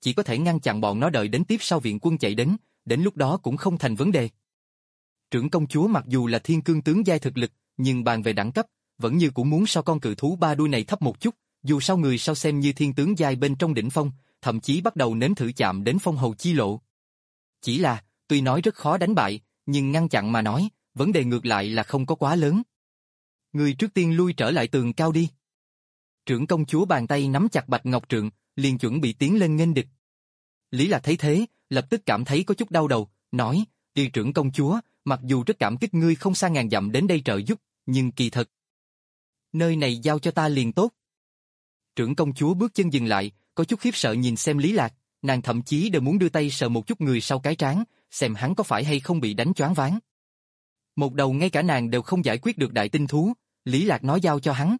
chỉ có thể ngăn chặn bọn nó đợi đến tiếp sau viện quân chạy đến, đến lúc đó cũng không thành vấn đề. Trưởng công chúa mặc dù là thiên cương tướng giai thực lực, nhưng bàn về đẳng cấp, vẫn như cũng muốn so con cự thú ba đuôi này thấp một chút, dù sao người sau xem như thiên tướng giai bên trong đỉnh phong, thậm chí bắt đầu nếm thử chạm đến phong hầu chi lộ. Chỉ là, tuy nói rất khó đánh bại, nhưng ngăn chặn mà nói, vấn đề ngược lại là không có quá lớn. Người trước tiên lui trở lại tường cao đi. Trưởng công chúa bàn tay nắm chặt bạch ngọc trượng, liền chuẩn bị tiến lên nghênh địch. Lý Lạc thấy thế, lập tức cảm thấy có chút đau đầu, nói, đi trưởng công chúa, mặc dù rất cảm kích ngươi không xa ngàn dặm đến đây trợ giúp, nhưng kỳ thật. Nơi này giao cho ta liền tốt. Trưởng công chúa bước chân dừng lại, có chút khiếp sợ nhìn xem Lý Lạc, nàng thậm chí đều muốn đưa tay sờ một chút người sau cái trán, xem hắn có phải hay không bị đánh choáng váng. Một đầu ngay cả nàng đều không giải quyết được đại tinh thú, Lý Lạc nói giao cho hắn.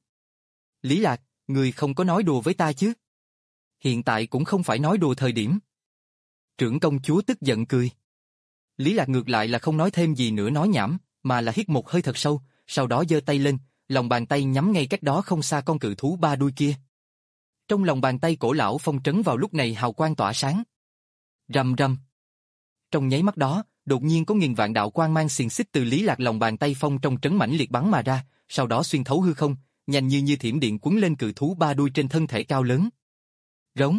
Lý Lạc, người không có nói đùa với ta chứ? Hiện tại cũng không phải nói đùa thời điểm. Trưởng công chúa tức giận cười. Lý Lạc ngược lại là không nói thêm gì nữa nói nhảm, mà là hít một hơi thật sâu, sau đó giơ tay lên, lòng bàn tay nhắm ngay cách đó không xa con cự thú ba đuôi kia. Trong lòng bàn tay cổ lão phong trấn vào lúc này hào quang tỏa sáng. Rầm rầm. Trong nháy mắt đó, đột nhiên có nghìn vạn đạo quang mang xiềng xích từ Lý Lạc lòng bàn tay phong trong trấn mãnh liệt bắn mà ra, sau đó xuyên thấu hư không, nhanh như như thiểm điện quấn lên cự thú ba đuôi trên thân thể cao lớn. Rống.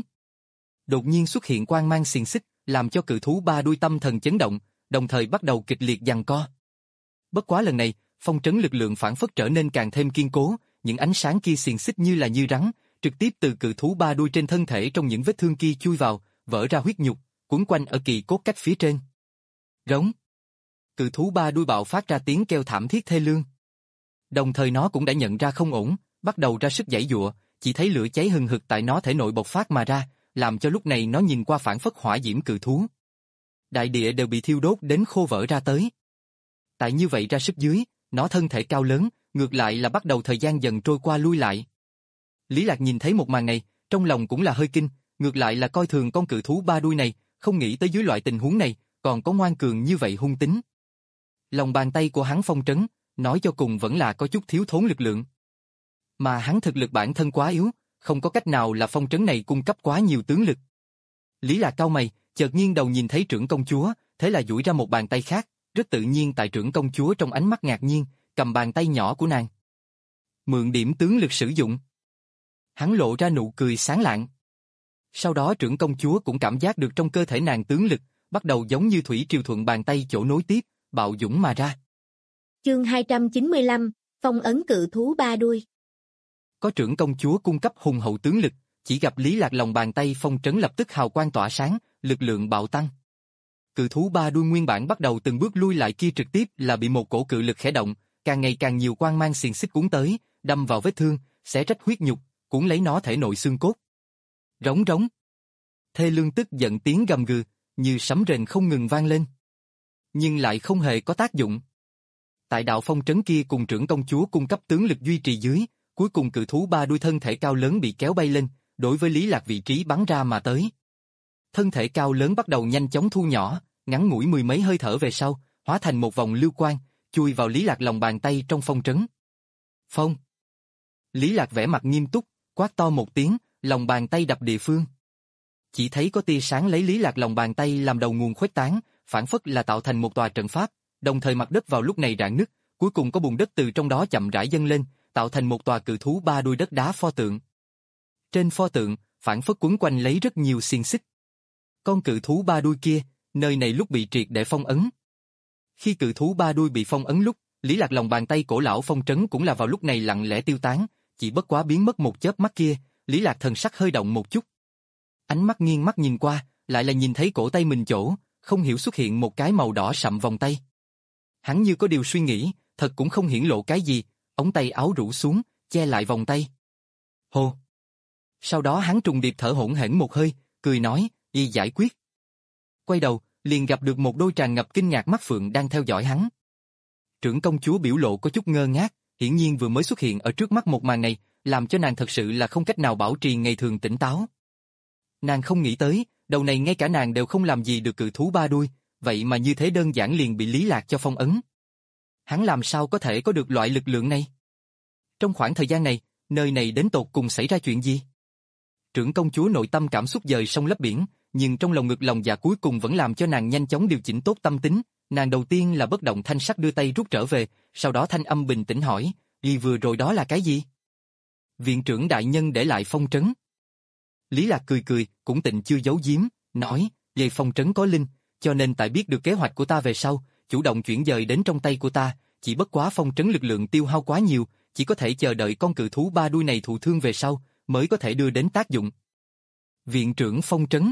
Đột nhiên xuất hiện quang mang xiềng xích, làm cho cự thú ba đuôi tâm thần chấn động, đồng thời bắt đầu kịch liệt giằng co. Bất quá lần này, phong trấn lực lượng phản phất trở nên càng thêm kiên cố, những ánh sáng kia xiềng xích như là như rắn, trực tiếp từ cự thú ba đuôi trên thân thể trong những vết thương kia chui vào, vỡ ra huyết nhục, quấn quanh ở kỳ cốt cách phía trên. Rống. Cự thú ba đuôi bạo phát ra tiếng kêu thảm thiết thê lương. Đồng thời nó cũng đã nhận ra không ổn, bắt đầu ra sức giãy giụa, chỉ thấy lửa cháy hừng hực tại nó thể nội bộc phát mà ra, làm cho lúc này nó nhìn qua phản phất hỏa diễm cự thú. Đại địa đều bị thiêu đốt đến khô vỡ ra tới. Tại như vậy ra sức dưới, nó thân thể cao lớn, ngược lại là bắt đầu thời gian dần trôi qua lui lại. Lý Lạc nhìn thấy một màn này, trong lòng cũng là hơi kinh, ngược lại là coi thường con cự thú ba đuôi này, không nghĩ tới dưới loại tình huống này, còn có ngoan cường như vậy hung tính. Lòng bàn tay của hắn phong trấn, nói cho cùng vẫn là có chút thiếu thốn lực lượng. Mà hắn thực lực bản thân quá yếu, không có cách nào là phong trấn này cung cấp quá nhiều tướng lực. Lý Lạc cau mày, chợt nhiên đầu nhìn thấy trưởng công chúa, thế là duỗi ra một bàn tay khác, rất tự nhiên tại trưởng công chúa trong ánh mắt ngạc nhiên, cầm bàn tay nhỏ của nàng. Mượn điểm tướng lực sử dụng. Hắn lộ ra nụ cười sáng lạng. Sau đó trưởng công chúa cũng cảm giác được trong cơ thể nàng tướng lực, bắt đầu giống như thủy triều thuận bàn tay chỗ nối tiếp, bạo dũng mà ra. Chương hai trăm chín mươi lăm, phong ấn cự thú ba đuôi. Có trưởng công chúa cung cấp hùng hậu tướng lực, chỉ gặp Lý Lạc lòng bàn tay phong trấn lập tức hào quang tỏa sáng, lực lượng bạo tăng. Cự thú ba đuôi nguyên bản bắt đầu từng bước lui lại kia trực tiếp là bị một cổ cự lực khẽ động, càng ngày càng nhiều quang mang xiềng xích cuốn tới, đâm vào vết thương, xé rách huyết nhục, cuốn lấy nó thể nội xương cốt. Rống rống. Thê lương tức giận tiếng gầm gừ, như sấm rền không ngừng vang lên. Nhưng lại không hề có tác dụng. Tại đạo phong trấn kia cùng trưởng công chúa cung cấp tướng lực duy trì dưới, cuối cùng cự thú ba đuôi thân thể cao lớn bị kéo bay lên, đối với Lý Lạc vị trí bắn ra mà tới. Thân thể cao lớn bắt đầu nhanh chóng thu nhỏ, ngắn ngủi mười mấy hơi thở về sau, hóa thành một vòng lưu quang, chui vào Lý Lạc lòng bàn tay trong phong trấn. Phong. Lý Lạc vẻ mặt nghiêm túc, quát to một tiếng, lòng bàn tay đập địa phương. Chỉ thấy có tia sáng lấy Lý Lạc lòng bàn tay làm đầu nguồn khuếch tán, phản phất là tạo thành một tòa trận pháp, đồng thời mặt đất vào lúc này rạn nứt, cuối cùng có bùn đất từ trong đó chậm rãi dâng lên, tạo thành một tòa cự thú ba đuôi đất đá pho tượng. Trên pho tượng, phản phất quấn quanh lấy rất nhiều xiềng xích. Con cự thú ba đuôi kia, nơi này lúc bị triệt để phong ấn. Khi cự thú ba đuôi bị phong ấn lúc, Lý Lạc lòng bàn tay cổ lão phong trấn cũng là vào lúc này lặng lẽ tiêu tán, chỉ bất quá biến mất một chớp mắt kia, Lý Lạc thần sắc hơi động một chút. Ánh mắt nghiêng mắt nhìn qua, lại là nhìn thấy cổ tay mình chỗ, không hiểu xuất hiện một cái màu đỏ sậm vòng tay. Hắn như có điều suy nghĩ, thật cũng không hiển lộ cái gì, ống tay áo rũ xuống, che lại vòng tay. Hô! Sau đó hắn trùng điệp thở hổn hển một hơi, cười nói, y giải quyết. Quay đầu, liền gặp được một đôi tràn ngập kinh ngạc mắt phượng đang theo dõi hắn. Trưởng công chúa biểu lộ có chút ngơ ngác, hiển nhiên vừa mới xuất hiện ở trước mắt một màn này, làm cho nàng thật sự là không cách nào bảo trì ngày thường tỉnh táo. Nàng không nghĩ tới, đầu này ngay cả nàng đều không làm gì được cự thú ba đuôi, vậy mà như thế đơn giản liền bị Lý Lạc cho phong ấn. Hắn làm sao có thể có được loại lực lượng này? Trong khoảng thời gian này, nơi này đến tột cùng xảy ra chuyện gì? Trưởng công chúa nội tâm cảm xúc dời sông lấp biển, nhưng trong lòng ngực lòng dạ cuối cùng vẫn làm cho nàng nhanh chóng điều chỉnh tốt tâm tính. Nàng đầu tiên là bất động thanh sắc đưa tay rút trở về, sau đó thanh âm bình tĩnh hỏi, "Y vừa rồi đó là cái gì?" "Viện trưởng đại nhân để lại phong trấn." Lý Lạc cười cười, cũng tịnh chưa giấu giếm, nói, "Về phong trấn có linh, cho nên tại biết được kế hoạch của ta về sau, chủ động chuyển dời đến trong tay của ta, chỉ bất quá phong trấn lực lượng tiêu hao quá nhiều, chỉ có thể chờ đợi con cự thú ba đuôi này thụ thương về sau, mới có thể đưa đến tác dụng." Viện trưởng phong trấn.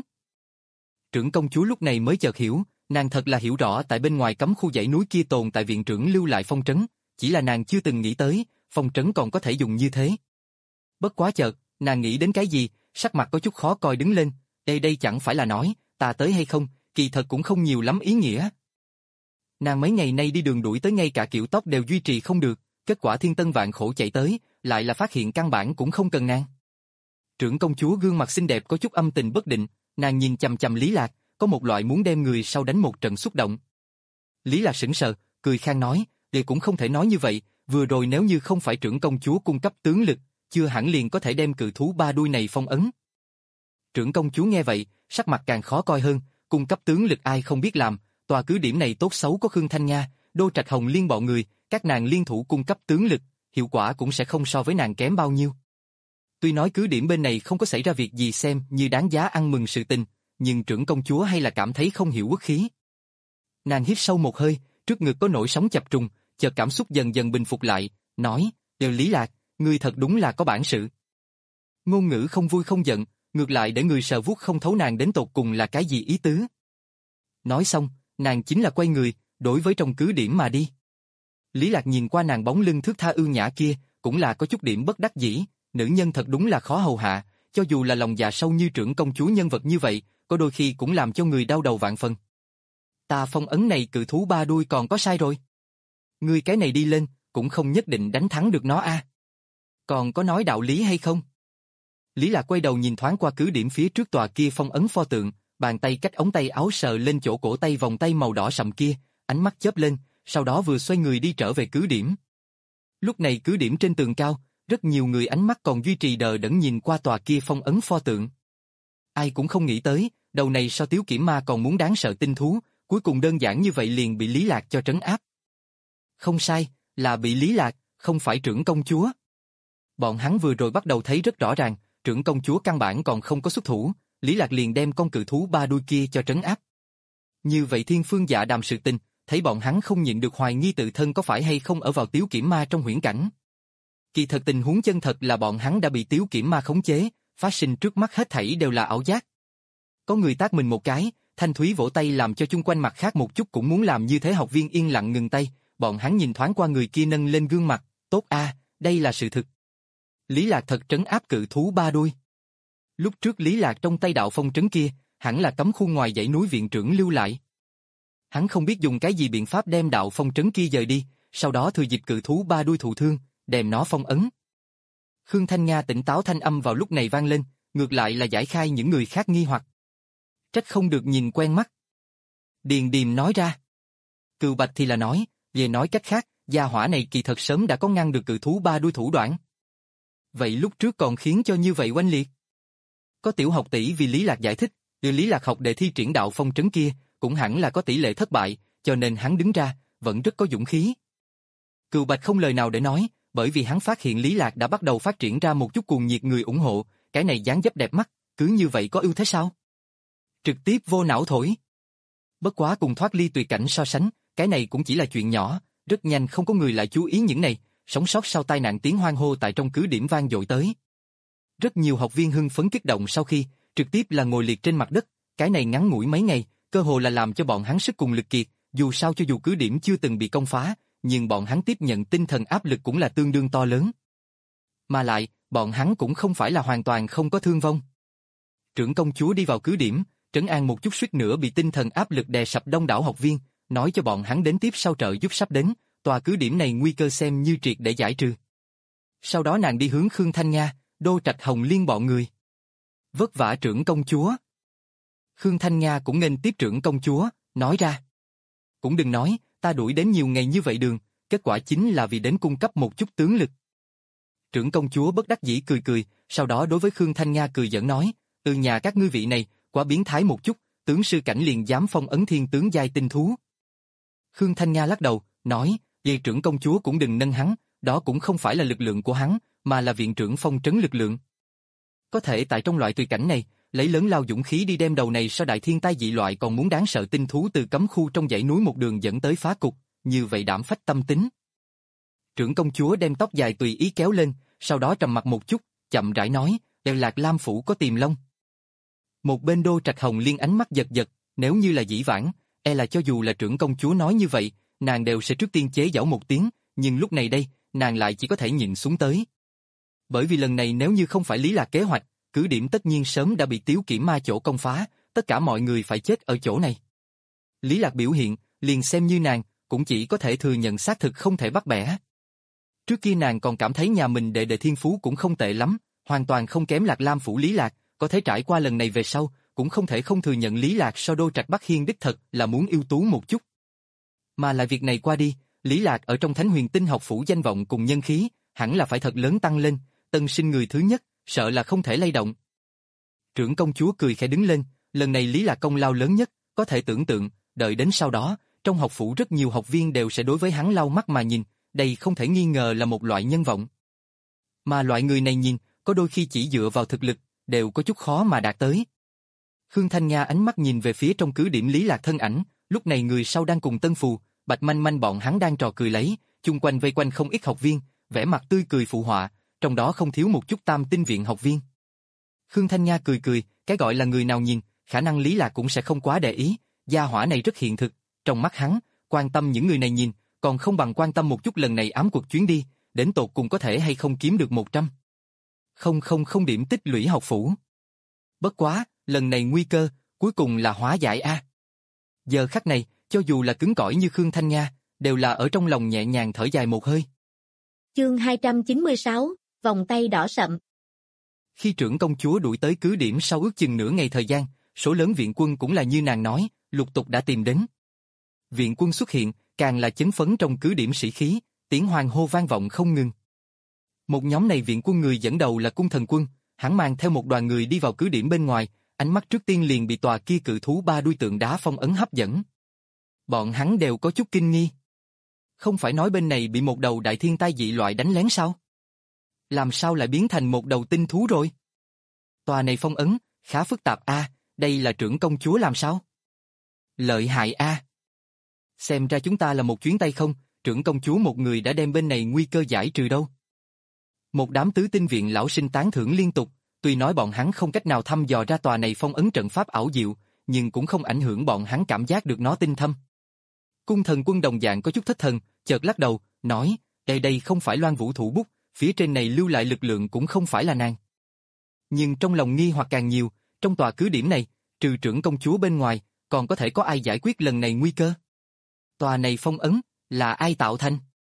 Trưởng công chúa lúc này mới chợt hiểu, nàng thật là hiểu rõ tại bên ngoài cấm khu dãy núi kia tồn tại viện trưởng lưu lại phong trấn, chỉ là nàng chưa từng nghĩ tới, phong trấn còn có thể dùng như thế. Bất quá chợt, nàng nghĩ đến cái gì, sắc mặt có chút khó coi đứng lên, đây đây chẳng phải là nói, ta tới hay không, kỳ thật cũng không nhiều lắm ý nghĩa. Nàng mấy ngày nay đi đường đuổi tới ngay cả kiểu tóc đều duy trì không được, kết quả thiên tân vạn khổ chạy tới, lại là phát hiện căn bản cũng không cần nàng. Trưởng công chúa gương mặt xinh đẹp có chút âm tình bất định, nàng nhìn chằm chằm Lý Lạc, có một loại muốn đem người sau đánh một trận xúc động. Lý Lạc sững sờ, cười khang nói, "Đệ cũng không thể nói như vậy, vừa rồi nếu như không phải trưởng công chúa cung cấp tướng lực, chưa hẳn liền có thể đem cự thú ba đuôi này phong ấn." Trưởng công chúa nghe vậy, sắc mặt càng khó coi hơn, cung cấp tướng lực ai không biết làm, tòa cứ điểm này tốt xấu có Khương Thanh Nga, Đô Trạch Hồng Liên bọn người, các nàng liên thủ cung cấp tướng lực, hiệu quả cũng sẽ không so với nàng kém bao nhiêu. Tuy nói cứ điểm bên này không có xảy ra việc gì xem như đáng giá ăn mừng sự tình, nhưng trưởng công chúa hay là cảm thấy không hiểu uất khí. Nàng hít sâu một hơi, trước ngực có nỗi sóng chập trùng, chợt cảm xúc dần dần bình phục lại, nói, "Đều Lý Lạc, ngươi thật đúng là có bản sự." Ngôn ngữ không vui không giận, ngược lại để người sờ vuốt không thấu nàng đến tột cùng là cái gì ý tứ. Nói xong, nàng chính là quay người, đối với trong cứ điểm mà đi. Lý Lạc nhìn qua nàng bóng lưng thướt tha ưu nhã kia, cũng là có chút điểm bất đắc dĩ, nữ nhân thật đúng là khó hầu hạ, cho dù là lòng dạ sâu như trưởng công chúa nhân vật như vậy, có đôi khi cũng làm cho người đau đầu vạn phần. Ta phong ấn này cự thú ba đuôi còn có sai rồi. Ngươi cái này đi lên, cũng không nhất định đánh thắng được nó a. Còn có nói đạo lý hay không? Lý Lạc quay đầu nhìn thoáng qua cứ điểm phía trước tòa kia phong ấn pho tượng, bàn tay cách ống tay áo sờ lên chỗ cổ tay vòng tay màu đỏ sậm kia, ánh mắt chớp lên, sau đó vừa xoay người đi trở về cứ điểm. Lúc này cứ điểm trên tường cao, rất nhiều người ánh mắt còn duy trì đờ đẫn nhìn qua tòa kia phong ấn pho tượng. Ai cũng không nghĩ tới, đầu này so Tiếu Kiểm Ma còn muốn đáng sợ tinh thú, cuối cùng đơn giản như vậy liền bị Lý Lạc cho trấn áp. Không sai, là bị Lý Lạc, không phải trưởng công chúa. Bọn hắn vừa rồi bắt đầu thấy rất rõ ràng, trưởng công chúa căn bản còn không có xuất thủ, Lý Lạc liền đem con cự thú ba đuôi kia cho trấn áp. Như vậy Thiên Phương Dạ Đàm sự tình, thấy bọn hắn không nhịn được hoài nghi tự thân có phải hay không ở vào Tiếu Kiểm Ma trong huyễn cảnh. Kỳ thật tình huống chân thật là bọn hắn đã bị Tiếu Kiểm Ma khống chế, phát sinh trước mắt hết thảy đều là ảo giác. Có người tát mình một cái, Thanh Thúy vỗ tay làm cho chung quanh mặt khác một chút cũng muốn làm như thế học viên yên lặng ngừng tay, bọn hắn nhìn thoáng qua người kia nâng lên gương mặt, tốt a, đây là sự thực. Lý Lạc thật trấn áp cự thú ba đuôi. Lúc trước Lý Lạc trong tay đạo phong trấn kia, hẳn là cấm khu ngoài dãy núi viện trưởng lưu lại. Hắn không biết dùng cái gì biện pháp đem đạo phong trấn kia dời đi, sau đó thừa dịp cự thú ba đuôi thụ thương, đem nó phong ấn. Khương Thanh Nga tỉnh táo thanh âm vào lúc này vang lên, ngược lại là giải khai những người khác nghi hoặc. Trách không được nhìn quen mắt. Điền Điềm nói ra. Cừu Bạch thì là nói, về nói cách khác, gia hỏa này kỳ thật sớm đã có ngăn được cự thú ba đuôi thủ đoạn. Vậy lúc trước còn khiến cho như vậy oanh liệt. Có tiểu học tỷ vì Lý Lạc giải thích, từ Lý Lạc học để thi triển đạo phong trấn kia, cũng hẳn là có tỷ lệ thất bại, cho nên hắn đứng ra, vẫn rất có dũng khí. Cừu Bạch không lời nào để nói, bởi vì hắn phát hiện Lý Lạc đã bắt đầu phát triển ra một chút cuồng nhiệt người ủng hộ, cái này dáng dấp đẹp mắt, cứ như vậy có ưu thế sao? Trực tiếp vô não thổi. Bất quá cùng thoát ly tuyệt cảnh so sánh, cái này cũng chỉ là chuyện nhỏ, rất nhanh không có người lại chú ý những này, sống sót sau tai nạn tiếng hoan hô tại trong cứ điểm vang dội tới. Rất nhiều học viên hưng phấn kích động sau khi, trực tiếp là ngồi liệt trên mặt đất, cái này ngắn ngủi mấy ngày, cơ hồ là làm cho bọn hắn sức cùng lực kiệt, dù sao cho dù cứ điểm chưa từng bị công phá, nhưng bọn hắn tiếp nhận tinh thần áp lực cũng là tương đương to lớn. Mà lại, bọn hắn cũng không phải là hoàn toàn không có thương vong. Trưởng công chúa đi vào cứ điểm, trấn an một chút suýt nữa bị tinh thần áp lực đè sập đông đảo học viên, nói cho bọn hắn đến tiếp sau trợ giúp sắp đến, tòa cứ điểm này nguy cơ xem như triệt để giải trừ. Sau đó nàng đi hướng Khương Thanh Nga, Đô Trạch Hồng Liên bọn người. Vất vả trưởng công chúa. Khương Thanh Nga cũng nghênh tiếp trưởng công chúa, nói ra. Cũng đừng nói, ta đuổi đến nhiều ngày như vậy đường, kết quả chính là vì đến cung cấp một chút tướng lực. Trưởng công chúa bất đắc dĩ cười cười, sau đó đối với Khương Thanh Nga cười giỡn nói, từ nhà các ngươi vị này, quá biến thái một chút, tướng sư cảnh liền dám phong ấn thiên tướng giai tinh thú. Khương Thanh Nga lắc đầu, nói, vậy trưởng công chúa cũng đừng nâng hắn, đó cũng không phải là lực lượng của hắn, mà là viện trưởng phong trấn lực lượng. Có thể tại trong loại tuyệt cảnh này, lấy lớn lao dũng khí đi đem đầu này so đại thiên tai dị loại còn muốn đáng sợ tinh thú từ cấm khu trong dãy núi một đường dẫn tới phá cục, như vậy đảm phách tâm tính. Trưởng công chúa đem tóc dài tùy ý kéo lên, sau đó trầm mặt một chút, chậm rãi nói, Đèo Lạc Lam phủ có tiềm long. Một bên Đô Trạch Hồng Liên ánh mắt giật giật, nếu như là dĩ vãng, e là cho dù là trưởng công chúa nói như vậy, nàng đều sẽ trước tiên chế giễu một tiếng, nhưng lúc này đây, nàng lại chỉ có thể nhịn xuống tới. Bởi vì lần này nếu như không phải Lý Lạc kế hoạch, cứ điểm tất nhiên sớm đã bị Tiếu Kiểm Ma chỗ công phá, tất cả mọi người phải chết ở chỗ này. Lý Lạc biểu hiện, liền xem như nàng, cũng chỉ có thể thừa nhận xác thực không thể bắt bẻ. Trước kia nàng còn cảm thấy nhà mình đệ đệ thiên phú cũng không tệ lắm, hoàn toàn không kém Lạc Lam phủ Lý Lạc, có thể trải qua lần này về sau, cũng không thể không thừa nhận Lý Lạc so Đô Trạch Bắc Hiên đích thật là muốn ưu tú một chút. Mà lại việc này qua đi, Lý Lạc ở trong Thánh Huyền Tinh học phủ danh vọng cùng nhân khí, hẳn là phải thật lớn tăng lên, tân sinh người thứ nhất, sợ là không thể lay động. Trưởng công chúa cười khẽ đứng lên, lần này Lý Lạc công lao lớn nhất, có thể tưởng tượng, đợi đến sau đó, trong học phủ rất nhiều học viên đều sẽ đối với hắn lau mắt mà nhìn, đây không thể nghi ngờ là một loại nhân vọng. Mà loại người này nhìn, có đôi khi chỉ dựa vào thực lực, đều có chút khó mà đạt tới. Khương Thanh Nga ánh mắt nhìn về phía trong cứ điểm Lý Lạc thân ảnh, lúc này người sau đang cùng Tân Phù, Bạch Manh Manh bọn hắn đang trò cười lấy, chung quanh vây quanh không ít học viên, vẻ mặt tươi cười phụ họa, trong đó không thiếu một chút tam tinh viện học viên. Khương Thanh Nga cười cười, cái gọi là người nào nhìn, khả năng Lý Lạc cũng sẽ không quá để ý, gia hỏa này rất hiện thực, trong mắt hắn, quan tâm những người này nhìn, còn không bằng quan tâm một chút lần này ám cuộc chuyến đi, đến tột cùng có thể hay không kiếm được một trăm. Không không không điểm tích lũy học phủ. Bất quá, lần này nguy cơ, cuối cùng là hóa giải a. Giờ khắc này, cho dù là cứng cỏi như Khương Thanh Nga, đều là ở trong lòng nhẹ nhàng thở dài một hơi. Chương hai trăm chín mươi sáu, vòng tay đỏ sậm. Khi trưởng công chúa đuổi tới cứ điểm sau ước chừng nửa ngày thời gian, số lớn viện quân cũng là như nàng nói, lục tục đã tìm đến. Viện quân xuất hiện, càng là chấn phấn trong cứ điểm sĩ khí, tiếng hoan hô vang vọng không ngừng. Một nhóm này viện quân người dẫn đầu là cung thần quân, hắn mang theo một đoàn người đi vào cứ điểm bên ngoài, ánh mắt trước tiên liền bị tòa kia cự thú ba đuôi tượng đá phong ấn hấp dẫn. Bọn hắn đều có chút kinh nghi. Không phải nói bên này bị một đầu đại thiên tai dị loại đánh lén sao? Làm sao lại biến thành một đầu tinh thú rồi? Tòa này phong ấn, khá phức tạp a, đây là trưởng công chúa làm sao? Lợi hại a. Xem ra chúng ta là một chuyến tay không, trưởng công chúa một người đã đem bên này nguy cơ giải trừ đâu. Một đám tứ tinh viện lão sinh tán thưởng liên tục, tuy nói bọn hắn không cách nào thăm dò ra tòa này phong ấn trận pháp ảo diệu, nhưng cũng không ảnh hưởng bọn hắn cảm giác được nó tinh thâm. Cung thần quân đồng dạng có chút thất thần, chợt lắc đầu, nói, đây đây không phải Loan Vũ thủ bút, phía trên này lưu lại lực lượng cũng không phải là nàng. Nhưng trong lòng nghi hoặc càng nhiều, trong tòa cứ điểm này, trừ trưởng công chúa bên ngoài, còn có thể có ai giải quyết lần này nguy cơ? Tòa này phong ấn, là ai tạo thành?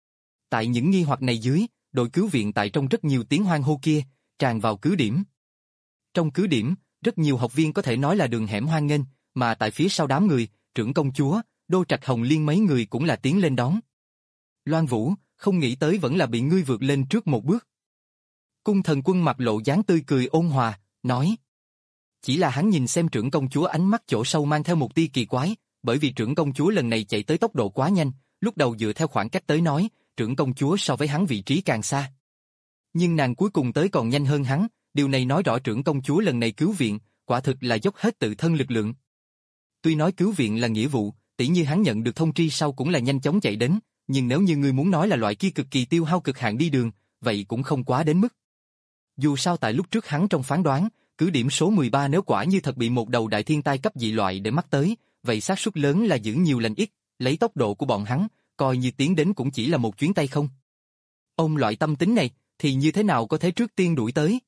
Tại những nghi hoặc này dưới, đội cứu viện tại trong rất nhiều tiếng hoan hô kia, tràn vào cứ điểm. Trong cứ điểm, rất nhiều học viên có thể nói là đường hẻm hoan nghênh, mà tại phía sau đám người, trưởng công chúa, Đô Trạch Hồng Liên mấy người cũng là tiến lên đón. Loan Vũ, không nghĩ tới vẫn là bị ngươi vượt lên trước một bước. Cung thần quân mặt lộ dáng tươi cười ôn hòa, nói. Chỉ là hắn nhìn xem trưởng công chúa ánh mắt chỗ sâu mang theo một tia kỳ quái, bởi vì trưởng công chúa lần này chạy tới tốc độ quá nhanh, lúc đầu dựa theo khoảng cách tới nói, trưởng công chúa so với hắn vị trí càng xa. Nhưng nàng cuối cùng tới còn nhanh hơn hắn, điều này nói rõ trưởng công chúa lần này cứu viện, quả thực là dốc hết tự thân lực lượng. Tuy nói cứu viện là nghĩa vụ, tỉ như hắn nhận được thông tri sau cũng là nhanh chóng chạy đến, nhưng nếu như ngươi muốn nói là loại kia cực kỳ tiêu hao cực hạn đi đường, vậy cũng không quá đến mức. Dù sao tại lúc trước hắn trong phán đoán, cứ điểm số mười ba nếu quả như thật bị một đầu đại thiên tai cấp dị loại để mắt tới, vậy xác suất lớn là giữ nhiều lành ít, lấy tốc độ của bọn hắn, coi như tiến đến cũng chỉ là một chuyến tay không. Ông loại tâm tính này, thì như thế nào có thể trước tiên đuổi tới?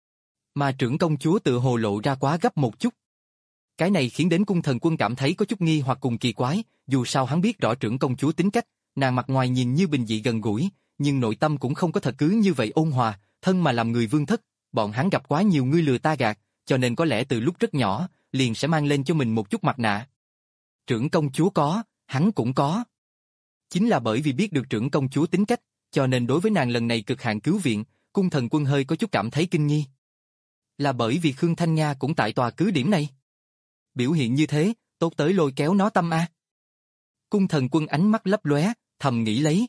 Mà trưởng công chúa tự hồ lộ ra quá gấp một chút. Cái này khiến đến cung thần quân cảm thấy có chút nghi hoặc cùng kỳ quái, dù sao hắn biết rõ trưởng công chúa tính cách, nàng mặt ngoài nhìn như bình dị gần gũi, nhưng nội tâm cũng không có thật cứ như vậy ôn hòa, thân mà làm người vương thất, bọn hắn gặp quá nhiều ngươi lừa ta gạt, cho nên có lẽ từ lúc rất nhỏ, liền sẽ mang lên cho mình một chút mặt nạ. Trưởng công chúa có, hắn cũng có. Chính là bởi vì biết được trưởng công chúa tính cách, cho nên đối với nàng lần này cực hạn cứu viện, cung thần quân hơi có chút cảm thấy kinh nghi. Là bởi vì Khương Thanh Nga cũng tại tòa cứ điểm này. Biểu hiện như thế, tốt tới lôi kéo nó tâm a. Cung Thần Quân ánh mắt lấp lóe, thầm nghĩ lấy.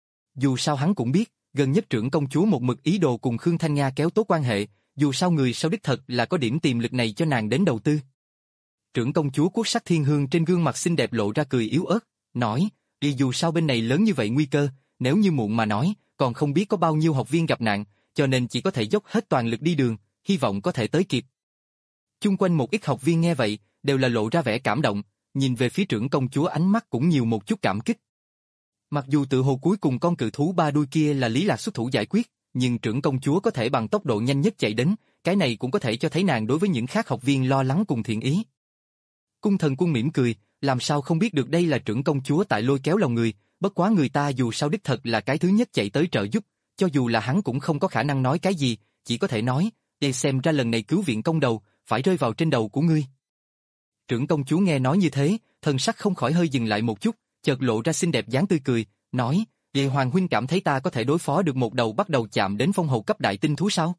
Dù sao hắn cũng biết, gần nhất trưởng công chúa một mực ý đồ cùng Khương Thanh Nga kéo tốt quan hệ, dù sao người sau đích thật là có điểm tiềm lực này cho nàng đến đầu tư. Trưởng công chúa Quốc sắc thiên hương trên gương mặt xinh đẹp lộ ra cười yếu ớt, nói, đi dù sao bên này lớn như vậy nguy cơ, nếu như muộn mà nói, còn không biết có bao nhiêu học viên gặp nạn, cho nên chỉ có thể dốc hết toàn lực đi đường, hy vọng có thể tới kịp. Chung quanh một ít học viên nghe vậy, đều là lộ ra vẻ cảm động, nhìn về phía trưởng công chúa ánh mắt cũng nhiều một chút cảm kích. Mặc dù tự hồ cuối cùng con cự thú ba đuôi kia là Lý Lạc xuất thủ giải quyết, nhưng trưởng công chúa có thể bằng tốc độ nhanh nhất chạy đến, cái này cũng có thể cho thấy nàng đối với những khác học viên lo lắng cùng thiện ý. Cung Thần Quân mỉm cười, làm sao không biết được đây là trưởng công chúa tại lôi kéo lòng người, bất quá người ta dù sao đích thật là cái thứ nhất chạy tới trợ giúp, cho dù là hắn cũng không có khả năng nói cái gì, chỉ có thể nói, để xem ra lần này cứu viện công đầu, phải rơi vào trên đầu của ngươi. Trưởng công chúa nghe nói như thế, thần sắc không khỏi hơi dừng lại một chút, chợt lộ ra xinh đẹp dáng tươi cười, nói, vậy Hoàng huynh cảm thấy ta có thể đối phó được một đầu bắt đầu chạm đến phong hầu cấp đại tinh thú sao?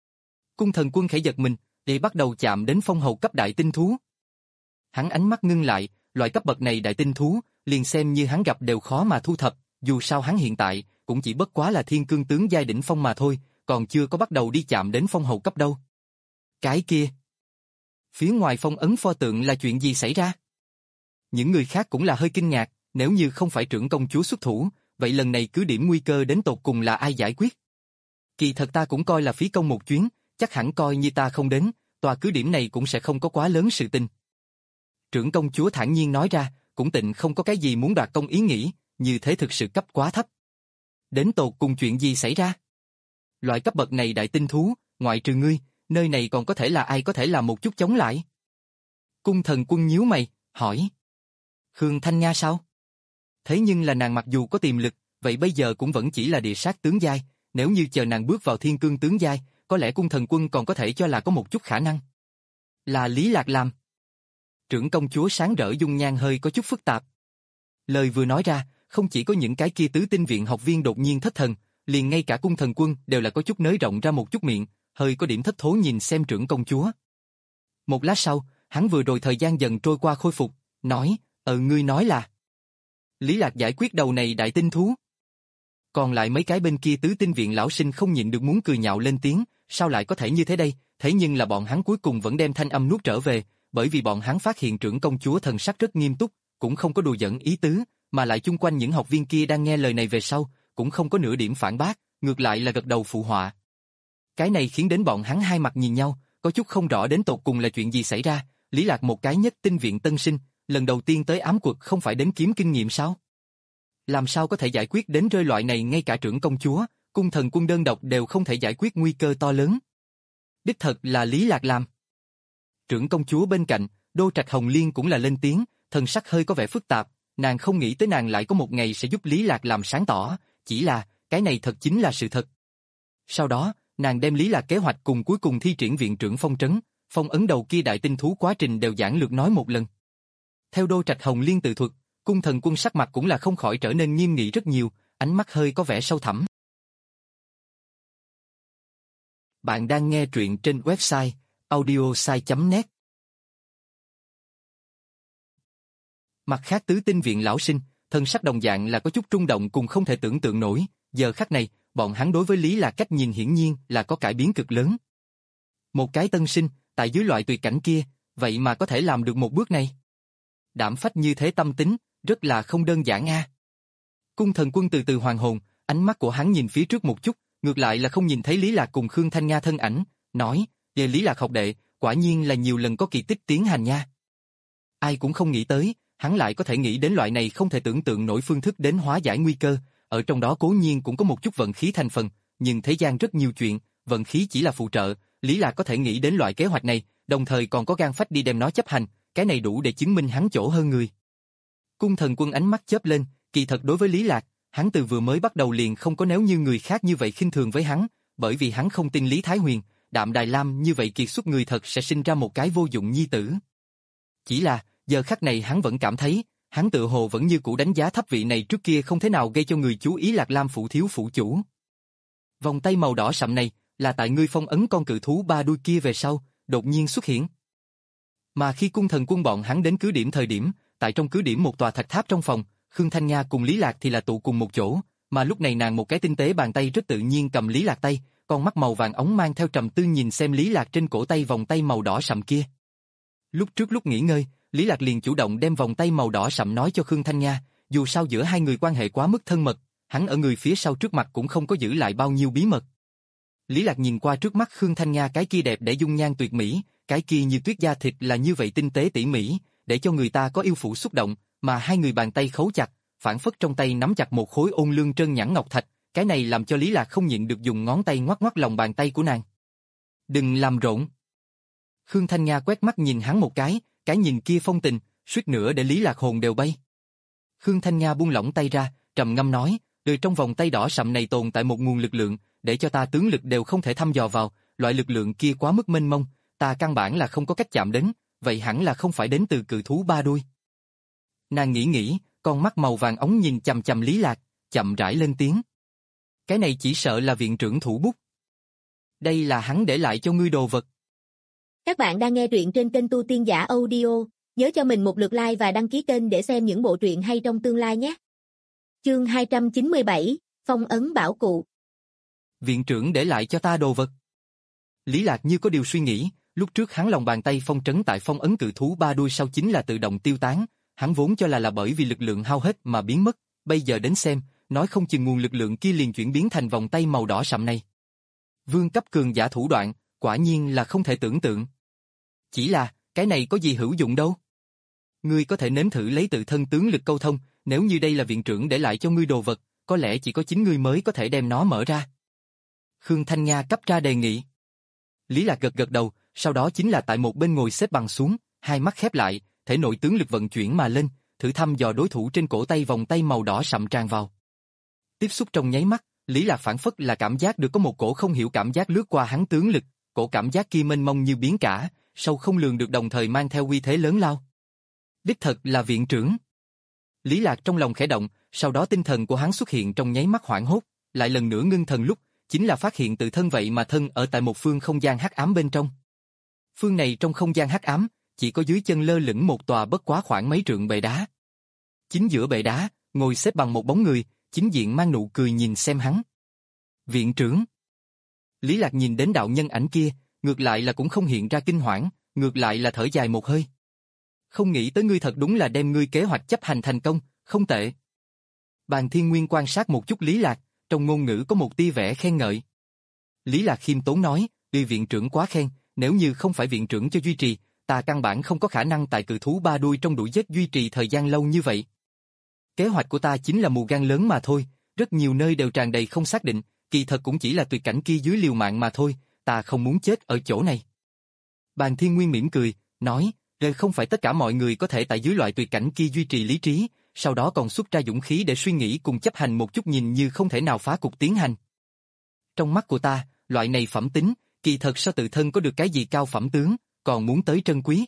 Cung Thần Quân khẽ giật mình, để bắt đầu chạm đến phong hầu cấp đại tinh thú. Hắn ánh mắt ngưng lại, loại cấp bậc này đại tinh thú, liền xem như hắn gặp đều khó mà thu thập, dù sao hắn hiện tại, cũng chỉ bất quá là thiên cương tướng giai đỉnh phong mà thôi, còn chưa có bắt đầu đi chạm đến phong hầu cấp đâu. Cái kia! Phía ngoài phong ấn pho tượng là chuyện gì xảy ra? Những người khác cũng là hơi kinh ngạc, nếu như không phải trưởng công chúa xuất thủ, vậy lần này cứ điểm nguy cơ đến tột cùng là ai giải quyết? Kỳ thật ta cũng coi là phí công một chuyến, chắc hẳn coi như ta không đến, tòa cứ điểm này cũng sẽ không có quá lớn sự tình. Trưởng công chúa thản nhiên nói ra, cũng tịnh không có cái gì muốn đoạt công ý nghĩ, như thế thực sự cấp quá thấp. Đến tột cùng chuyện gì xảy ra? Loại cấp bậc này đại tinh thú, ngoại trừ ngươi, nơi này còn có thể là ai có thể làm một chút chống lại? Cung Thần Quân nhíu mày, hỏi. Khương Thanh Nga sao? Thế nhưng là nàng mặc dù có tiềm lực, vậy bây giờ cũng vẫn chỉ là địa sát tướng giai, nếu như chờ nàng bước vào thiên cương tướng giai, có lẽ Cung Thần Quân còn có thể cho là có một chút khả năng. Là Lý Lạc làm. Trưởng công chúa sáng rỡ dung nhan hơi có chút phức tạp. Lời vừa nói ra, không chỉ có những cái kia tứ tinh viện học viên đột nhiên thất thần, liền ngay cả Cung Thần Quân đều là có chút nới rộng ra một chút miệng, hơi có điểm thất thố nhìn xem trưởng công chúa. Một lát sau, hắn vừa rồi thời gian dần trôi qua khôi phục, nói, ờ ngươi nói là Lý Lạc giải quyết đầu này đại tinh thú. Còn lại mấy cái bên kia tứ tinh viện lão sinh không nhịn được muốn cười nhạo lên tiếng, sao lại có thể như thế đây, thế nhưng là bọn hắn cuối cùng vẫn đem thanh âm nuốt trở về, bởi vì bọn hắn phát hiện trưởng công chúa thần sắc rất nghiêm túc, cũng không có đùa giỡn ý tứ, mà lại chung quanh những học viên kia đang nghe lời này về sau, cũng không có nửa điểm phản bác, ngược lại là gật đầu phụ họa. Cái này khiến đến bọn hắn hai mặt nhìn nhau, có chút không rõ đến tột cùng là chuyện gì xảy ra, Lý Lạc một cái nhất tinh viện tân sinh, lần đầu tiên tới ám quật không phải đến kiếm kinh nghiệm sao? Làm sao có thể giải quyết đến rơi loại này ngay cả trưởng công chúa, Cung Thần Quân đơn độc đều không thể giải quyết nguy cơ to lớn. Đích thật là Lý Lạc làm. Trưởng công chúa bên cạnh, Đô Trạch Hồng Liên cũng là lên tiếng, thần sắc hơi có vẻ phức tạp, nàng không nghĩ tới nàng lại có một ngày sẽ giúp Lý Lạc làm sáng tỏ, chỉ là, cái này thật chính là sự thật. Sau đó, nàng đem Lý Lạc kế hoạch cùng cuối cùng thi triển viện trưởng phong trấn, phong ấn đầu kia đại tinh thú quá trình đều giản lược nói một lần. Theo Đô Trạch Hồng Liên tự thuật, Cung Thần Quân sắc mặt cũng là không khỏi trở nên nghiêm nghị rất nhiều, ánh mắt hơi có vẻ sâu thẳm. Bạn đang nghe truyện trên website audiosai chấm net. Mặt khác tứ tinh viện lão sinh, thân sắc đồng dạng là có chút rung động cùng không thể tưởng tượng nổi, giờ khắc này, bọn hắn đối với Lý Lạc cách nhìn hiển nhiên là có cải biến cực lớn. Một cái tân sinh, tại dưới loại tuyệt cảnh kia, vậy mà có thể làm được một bước này. Đảm phách như thế tâm tính, rất là không đơn giản a. Cung Thần Quân từ từ hoàn hồn, ánh mắt của hắn nhìn phía trước một chút, ngược lại là không nhìn thấy Lý Lạc cùng Khương Thanh Nga thân ảnh, nói, về Lý Lạc học đệ, quả nhiên là nhiều lần có kỳ tích tiến hành nha. Ai cũng không nghĩ tới, hắn lại có thể nghĩ đến loại này không thể tưởng tượng nổi phương thức đến hóa giải nguy cơ, ở trong đó cố nhiên cũng có một chút vận khí thành phần, nhưng thế gian rất nhiều chuyện, vận khí chỉ là phụ trợ, Lý Lạc có thể nghĩ đến loại kế hoạch này, đồng thời còn có gan phách đi đem nó chấp hành, cái này đủ để chứng minh hắn chỗ hơn người. Cung Thần Quân ánh mắt chớp lên, kỳ thật đối với Lý Lạc, hắn từ vừa mới bắt đầu liền không có nếu như người khác như vậy khinh thường với hắn, bởi vì hắn không tin Lý Thái Huyền, Đạm Đài Lam như vậy kiệt xuất người thật sẽ sinh ra một cái vô dụng nhi tử. Chỉ là, giờ khắc này hắn vẫn cảm thấy, hắn tự hồ vẫn như cũ đánh giá thấp vị này trước kia không thể nào gây cho người chú ý Lạc Lam phủ thiếu phụ chủ. Vòng tay màu đỏ sậm này, là tại ngươi phong ấn con cự thú ba đuôi kia về sau, đột nhiên xuất hiện. Mà khi cung thần quân bọn hắn đến cứ điểm thời điểm, tại trong cứ điểm một tòa thạch tháp trong phòng, Khương Thanh Nga cùng Lý Lạc thì là tụ cùng một chỗ, mà lúc này nàng một cái tinh tế bàn tay rất tự nhiên cầm Lý Lạc tay, con mắt màu vàng óng mang theo trầm tư nhìn xem Lý Lạc trên cổ tay vòng tay màu đỏ sậm kia. Lúc trước lúc nghỉ ngơi, Lý Lạc liền chủ động đem vòng tay màu đỏ sậm nói cho Khương Thanh Nga, dù sao giữa hai người quan hệ quá mức thân mật, hắn ở người phía sau trước mặt cũng không có giữ lại bao nhiêu bí mật. Lý Lạc nhìn qua trước mắt Khương Thanh Nga cái kia đẹp để dung nhan tuyệt mỹ, cái kia như tuyết da thịt là như vậy tinh tế tỉ mỉ, để cho người ta có yêu phủ xúc động, mà hai người bàn tay khấu chặt, phản phất trong tay nắm chặt một khối ôn lương trơn nhẵn ngọc thạch, cái này làm cho Lý Lạc không nhịn được dùng ngón tay ngoắc ngoắc lòng bàn tay của nàng. Đừng làm rộn. Khương Thanh Nga quét mắt nhìn hắn một cái, cái nhìn kia phong tình, suýt nữa để Lý Lạc hồn đều bay. Khương Thanh Nga buông lỏng tay ra, trầm ngâm nói, từ trong vòng tay đỏ sậm này tồn tại một nguồn lực lượng, để cho ta tướng lực đều không thể thăm dò vào, loại lực lượng kia quá mức mênh mông, ta căn bản là không có cách chạm đến, vậy hẳn là không phải đến từ cự thú ba đuôi. Nàng nghĩ nghĩ, con mắt màu vàng óng nhìn chằm chằm Lý Lạc, chậm rãi lên tiếng. Cái này chỉ sợ là viện trưởng thủ bút. Đây là hắn để lại cho ngươi đồ vật. Các bạn đang nghe truyện trên kênh Tu Tiên Giả Audio, nhớ cho mình một lượt like và đăng ký kênh để xem những bộ truyện hay trong tương lai nhé. Chương hai trăm chín mươi bảy, Phong ấn bảo cụ. Viện trưởng để lại cho ta đồ vật. Lý Lạc như có điều suy nghĩ, lúc trước hắn lòng bàn tay phong trấn tại phong ấn cự thú ba đuôi sau chính là tự động tiêu tán, hắn vốn cho là là bởi vì lực lượng hao hết mà biến mất, bây giờ đến xem, nói không chừng nguồn lực lượng kia liền chuyển biến thành vòng tay màu đỏ sậm này. Vương cấp cường giả thủ đoạn, quả nhiên là không thể tưởng tượng. Chỉ là, cái này có gì hữu dụng đâu. Ngươi có thể nếm thử lấy tự thân tướng lực câu thông, nếu như đây là viện trưởng để lại cho ngươi đồ vật, có lẽ chỉ có chính ngươi mới có thể đem nó mở ra. Khương Thanh Nga cấp ra đề nghị. Lý Lạc gật gật đầu, sau đó chính là tại một bên ngồi xếp bằng xuống, hai mắt khép lại, thể nội tướng lực vận chuyển mà lên, thử thăm dò đối thủ trên cổ tay vòng tay màu đỏ sậm tràn vào. Tiếp xúc trong nháy mắt, Lý Lạc phản phất là cảm giác được có một cổ không hiểu cảm giác lướt qua hắn tướng lực, cổ cảm giác kia mênh mông như biến cả, sâu không lường được đồng thời mang theo uy thế lớn lao. Đích thật là viện trưởng. Lý Lạc trong lòng khẽ động, sau đó tinh thần của hắn xuất hiện trong nháy mắt hoảng hốt, lại lần nữa ngưng thần lúc, chính là phát hiện tự thân vậy mà thân ở tại một phương không gian hắc ám bên trong. Phương này trong không gian hắc ám, chỉ có dưới chân lơ lửng một tòa bất quá khoảng mấy trượng bệ đá. Chính giữa bệ đá, ngồi xếp bằng một bóng người, chính diện mang nụ cười nhìn xem hắn. Viện trưởng. Lý Lạc nhìn đến đạo nhân ảnh kia, ngược lại là cũng không hiện ra kinh hoảng, ngược lại là thở dài một hơi. Không nghĩ tới ngươi thật đúng là đem ngươi kế hoạch chấp hành thành công, không tệ. Bàn Thiên Nguyên quan sát một chút Lý Lạc, trong ngôn ngữ có một tia vẻ khen ngợi. Lý Lạc khiêm tốn nói, tuy viện trưởng quá khen, nếu như không phải viện trưởng cho duy trì, ta căn bản không có khả năng tại cự thú ba đuôi trong đuổi giết duy trì thời gian lâu như vậy. Kế hoạch của ta chính là mù gan lớn mà thôi, rất nhiều nơi đều tràn đầy không xác định, kỳ thật cũng chỉ là tuyệt cảnh kia dưới liều mạng mà thôi, ta không muốn chết ở chỗ này. Bàn Thiên Nguyên mỉm cười, nói, rồi không phải tất cả mọi người có thể tại dưới loại tuyệt cảnh kia duy trì lý trí, sau đó còn xuất ra dũng khí để suy nghĩ cùng chấp hành một chút nhìn như không thể nào phá cục tiến hành. Trong mắt của ta, loại này phẩm tính, kỳ thật sao tự thân có được cái gì cao phẩm tướng, còn muốn tới trân quý.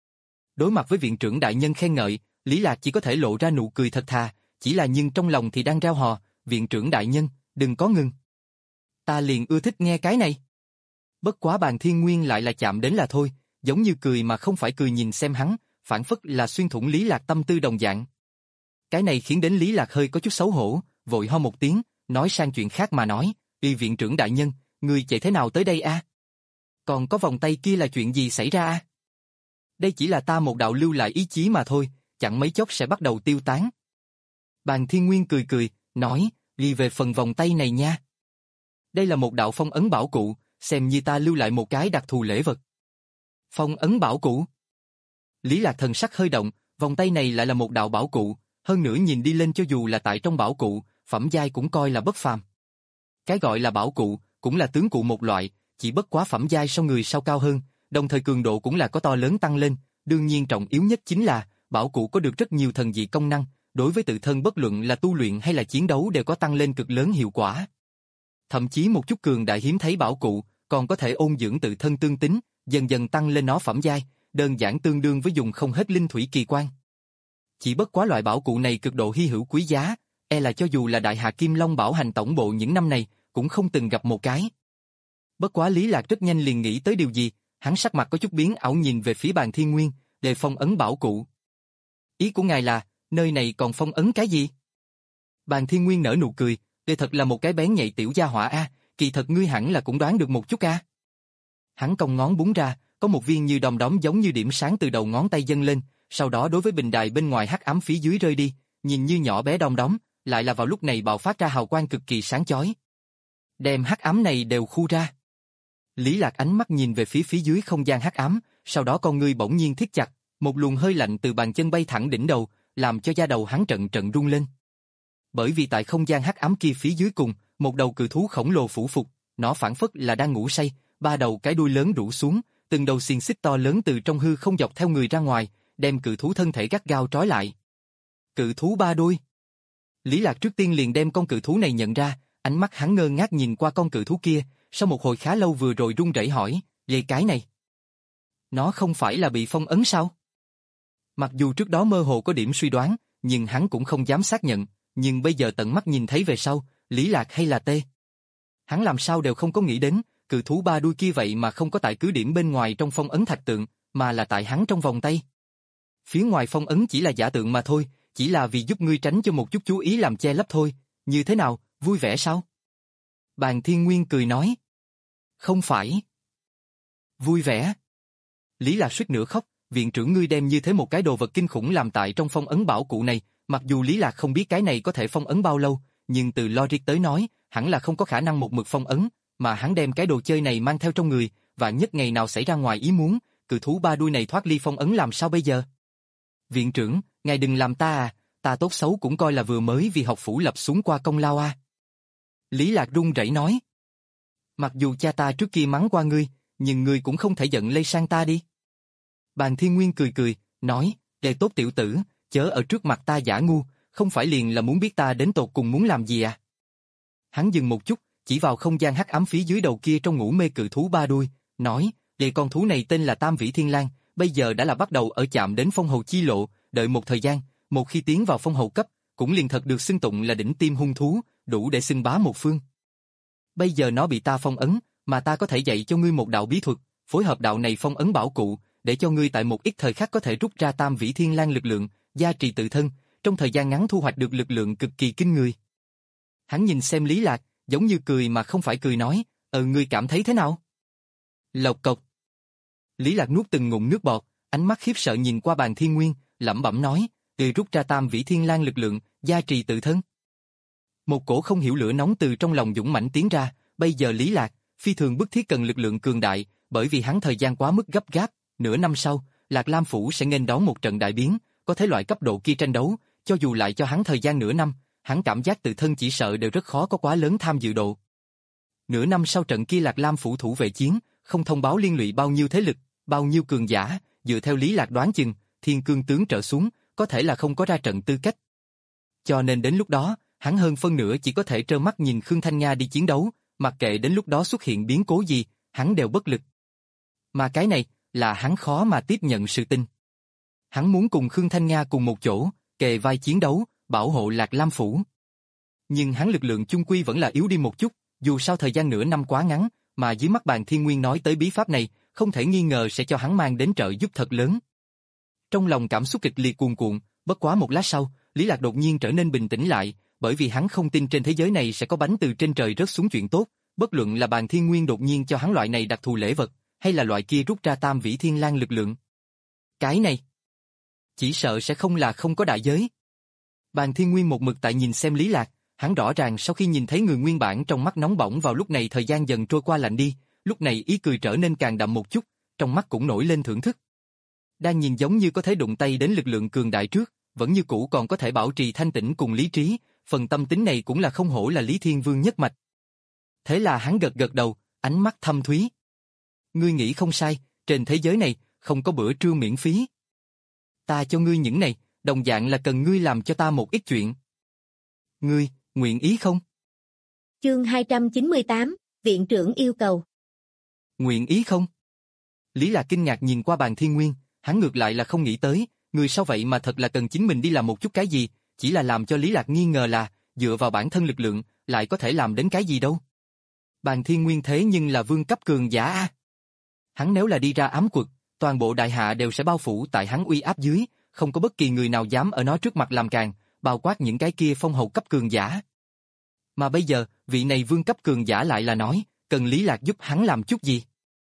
Đối mặt với viện trưởng đại nhân khen ngợi, Lý Lạc chỉ có thể lộ ra nụ cười thật thà, chỉ là nhưng trong lòng thì đang reo hò, viện trưởng đại nhân, đừng có ngừng. Ta liền ưa thích nghe cái này. Bất quá Bàn Thiên Nguyên lại là chạm đến là thôi, giống như cười mà không phải cười nhìn xem hắn, phản phất là xuyên thủng Lý Lạc tâm tư đồng dạng. Cái này khiến đến Lý Lạc hơi có chút xấu hổ, vội ho một tiếng, nói sang chuyện khác mà nói, "Y viện trưởng đại nhân, người chạy thế nào tới đây a? Còn có vòng tay kia là chuyện gì xảy ra a?" Đây chỉ là ta một đạo lưu lại ý chí mà thôi, chẳng mấy chốc sẽ bắt đầu tiêu tán. Bàn Thiên Nguyên cười cười, nói, "Ghi về phần vòng tay này nha. Đây là một đạo phong ấn bảo cụ, xem như ta lưu lại một cái đặc thù lễ vật." Phong ấn bảo cụ? Lý Lạc thần sắc hơi động, vòng tay này lại là một đạo bảo cụ, hơn nữa nhìn đi lên cho dù là tại trong bảo cụ, phẩm giai cũng coi là bất phàm. Cái gọi là bảo cụ, cũng là tướng cụ một loại, chỉ bất quá phẩm giai so người sau cao hơn, đồng thời cường độ cũng là có to lớn tăng lên, đương nhiên trọng yếu nhất chính là, bảo cụ có được rất nhiều thần dị công năng, đối với tự thân bất luận là tu luyện hay là chiến đấu đều có tăng lên cực lớn hiệu quả. Thậm chí một chút cường đại hiếm thấy bảo cụ, còn có thể ôn dưỡng tự thân tương tính, dần dần tăng lên nó phẩm giai, đơn giản tương đương với dùng không hết linh thủy kỳ quan. Chỉ bất quá loại bảo cụ này cực độ hy hữu quý giá, e là cho dù là Đại Hà Kim Long bảo hành tổng bộ những năm này, cũng không từng gặp một cái. Bất quá Lý Lạc rất nhanh liền nghĩ tới điều gì, hắn sắc mặt có chút biến ảo nhìn về phía Bàn Thiên Nguyên, đề phong ấn bảo cụ. Ý của ngài là, nơi này còn phong ấn cái gì? Bàn Thiên Nguyên nở nụ cười, đây thật là một cái bén nhạy tiểu gia hỏa a, kỳ thật ngươi hẳn là cũng đoán được một chút a. Hắn cong ngón búng ra, có một viên như đom đóm giống như điểm sáng từ đầu ngón tay dâng lên, sau đó đối với bình đài bên ngoài hắc ám phía dưới rơi đi, nhìn như nhỏ bé đom đóm, lại là vào lúc này bạo phát ra hào quang cực kỳ sáng chói. Đem hắc ám này đều khu ra. Lý Lạc ánh mắt nhìn về phía phía dưới không gian hắc ám, sau đó con ngươi bỗng nhiên thiết chặt, một luồng hơi lạnh từ bàn chân bay thẳng đỉnh đầu, làm cho da đầu hắn trận trận rung lên. Bởi vì tại không gian hắc ám kia phía dưới cùng, một đầu cự thú khổng lồ phủ phục, nó phảng phất là đang ngủ say, ba đầu cái đuôi lớn rũ xuống, từng đầu xiềng xích to lớn từ trong hư không dọc theo người ra ngoài, đem cự thú thân thể gắt gao trói lại. Cự thú ba đuôi. Lý Lạc trước tiên liền đem con cự thú này nhận ra, ánh mắt hắn ngơ ngác nhìn qua con cự thú kia, sau một hồi khá lâu vừa rồi run rẩy hỏi, "Vậy cái này, nó không phải là bị phong ấn sao?" Mặc dù trước đó mơ hồ có điểm suy đoán, nhưng hắn cũng không dám xác nhận, nhưng bây giờ tận mắt nhìn thấy về sau, Lý Lạc hay là tê. Hắn làm sao đều không có nghĩ đến, cự thú ba đuôi kia vậy mà không có tại cứ điểm bên ngoài trong phong ấn thạch tượng, mà là tại hắn trong vòng tay. Phía ngoài phong ấn chỉ là giả tượng mà thôi, chỉ là vì giúp ngươi tránh cho một chút chú ý làm che lấp thôi, như thế nào, vui vẻ sao? Bàn Thiên Nguyên cười nói. Không phải. Vui vẻ. Lý Lạc suýt nữa khóc, viện trưởng ngươi đem như thế một cái đồ vật kinh khủng làm tại trong phong ấn bảo cụ này, mặc dù Lý Lạc không biết cái này có thể phong ấn bao lâu, nhưng từ logic tới nói, hẳn là không có khả năng một mực phong ấn, mà hắn đem cái đồ chơi này mang theo trong người, và nhất ngày nào xảy ra ngoài ý muốn, cự thú ba đuôi này thoát ly phong ấn làm sao bây giờ? Viện trưởng, ngài đừng làm ta à, ta tốt xấu cũng coi là vừa mới vì học phủ lập xuống qua công lao à. Lý Lạc run rẩy nói. Mặc dù cha ta trước kia mắng qua ngươi, nhưng ngươi cũng không thể giận lây sang ta đi. Bàn Thiên Nguyên cười cười, nói, đệ tốt tiểu tử, chớ ở trước mặt ta giả ngu, không phải liền là muốn biết ta đến tột cùng muốn làm gì à? Hắn dừng một chút, chỉ vào không gian hắc ám phía dưới đầu kia trong ngủ mê cự thú ba đuôi, nói, đệ con thú này tên là Tam Vĩ Thiên Lang, bây giờ đã là bắt đầu ở chạm đến phong hầu chi lộ, đợi một thời gian, một khi tiến vào phong hầu cấp, cũng liền thật được xưng tụng là đỉnh tiêm hung thú, đủ để xưng bá một phương. Bây giờ nó bị ta phong ấn, mà ta có thể dạy cho ngươi một đạo bí thuật, phối hợp đạo này phong ấn bảo cụ, để cho ngươi tại một ít thời khắc có thể rút ra Tam Vĩ Thiên Lang lực lượng, gia trì tự thân, trong thời gian ngắn thu hoạch được lực lượng cực kỳ kinh người. Hắn nhìn xem Lý Lạc, giống như cười mà không phải cười nói, ờ ngươi cảm thấy thế nào? Lộc cộc. Lý Lạc nuốt từng ngụm nước bọt, ánh mắt khiếp sợ nhìn qua Bàn Thiên Nguyên, lẩm bẩm nói, từ rút ra Tam Vĩ Thiên Lang lực lượng, gia trì tự thân. Một cổ không hiểu lửa nóng từ trong lòng dũng mãnh tiến ra, bây giờ Lý Lạc, phi thường bức thiết cần lực lượng cường đại, bởi vì hắn thời gian quá mức gấp gáp, nửa năm sau, Lạc Lam Phủ sẽ nghênh đón một trận đại biến, có thể loại cấp độ kia tranh đấu, cho dù lại cho hắn thời gian nửa năm, hắn cảm giác tự thân chỉ sợ đều rất khó có quá lớn tham dự độ. Nửa năm sau trận kia Lạc Lam Phủ thủ vệ chiến, không thông báo liên lụy bao nhiêu thế lực, bao nhiêu cường giả, dựa theo Lý Lạc đoán chừng, thiên cương tướng trở xuống, có thể là không có ra trận tư cách. Cho nên đến lúc đó, hắn hơn phân nửa chỉ có thể trơ mắt nhìn Khương Thanh Nga đi chiến đấu, mặc kệ đến lúc đó xuất hiện biến cố gì, hắn đều bất lực. Mà cái này, là hắn khó mà tiếp nhận sự tin. Hắn muốn cùng Khương Thanh Nga cùng một chỗ, kề vai chiến đấu, bảo hộ Lạc Lam Phủ. Nhưng hắn lực lượng chung quy vẫn là yếu đi một chút, dù sao thời gian nửa năm quá ngắn, mà dưới mắt Bàn Thiên Nguyên nói tới bí pháp này, không thể nghi ngờ sẽ cho hắn mang đến trợ giúp thật lớn. Trong lòng cảm xúc kịch liệt cuồn cuộn, bất quá một lát sau, Lý Lạc đột nhiên trở nên bình tĩnh lại, bởi vì hắn không tin trên thế giới này sẽ có bánh từ trên trời rớt xuống chuyện tốt, bất luận là Bàn Thiên Nguyên đột nhiên cho hắn loại này đặc thù lễ vật, hay là loại kia rút ra Tam Vĩ Thiên Lang lực lượng. Cái này, chỉ sợ sẽ không là không có đại giới. Bàn Thiên Nguyên một mực tại nhìn xem Lý Lạc, hắn rõ ràng sau khi nhìn thấy người nguyên bản trong mắt nóng bỏng vào lúc này thời gian dần trôi qua lạnh đi, lúc này ý cười trở nên càng đậm một chút, trong mắt cũng nổi lên thưởng thức. Đang nhìn giống như có thể đụng tay đến lực lượng cường đại trước, vẫn như cũ còn có thể bảo trì thanh tĩnh cùng lý trí, phần tâm tính này cũng là không hổ là Lý Thiên Vương nhất mạch. Thế là hắn gật gật đầu, ánh mắt thâm thúy. Ngươi nghĩ không sai, trên thế giới này, không có bữa trưa miễn phí. Ta cho ngươi những này, đồng dạng là cần ngươi làm cho ta một ít chuyện. Ngươi, nguyện ý không? Chương hai trăm chín mươi tám, Viện trưởng yêu cầu. Nguyện ý không? Lý Lạc kinh ngạc nhìn qua Bàn Thiên Nguyên, hắn ngược lại là không nghĩ tới, người sao vậy mà thật là cần chính mình đi làm một chút cái gì, chỉ là làm cho Lý Lạc nghi ngờ là, dựa vào bản thân lực lượng, lại có thể làm đến cái gì đâu. Bàn Thiên Nguyên thế nhưng là vương cấp cường giả a. Hắn nếu là đi ra ám quật, toàn bộ đại hạ đều sẽ bao phủ tại hắn uy áp dưới, không có bất kỳ người nào dám ở nó trước mặt làm càn, bao quát những cái kia phong hầu cấp cường giả. Mà bây giờ, vị này vương cấp cường giả lại là nói, cần Lý Lạc giúp hắn làm chút gì.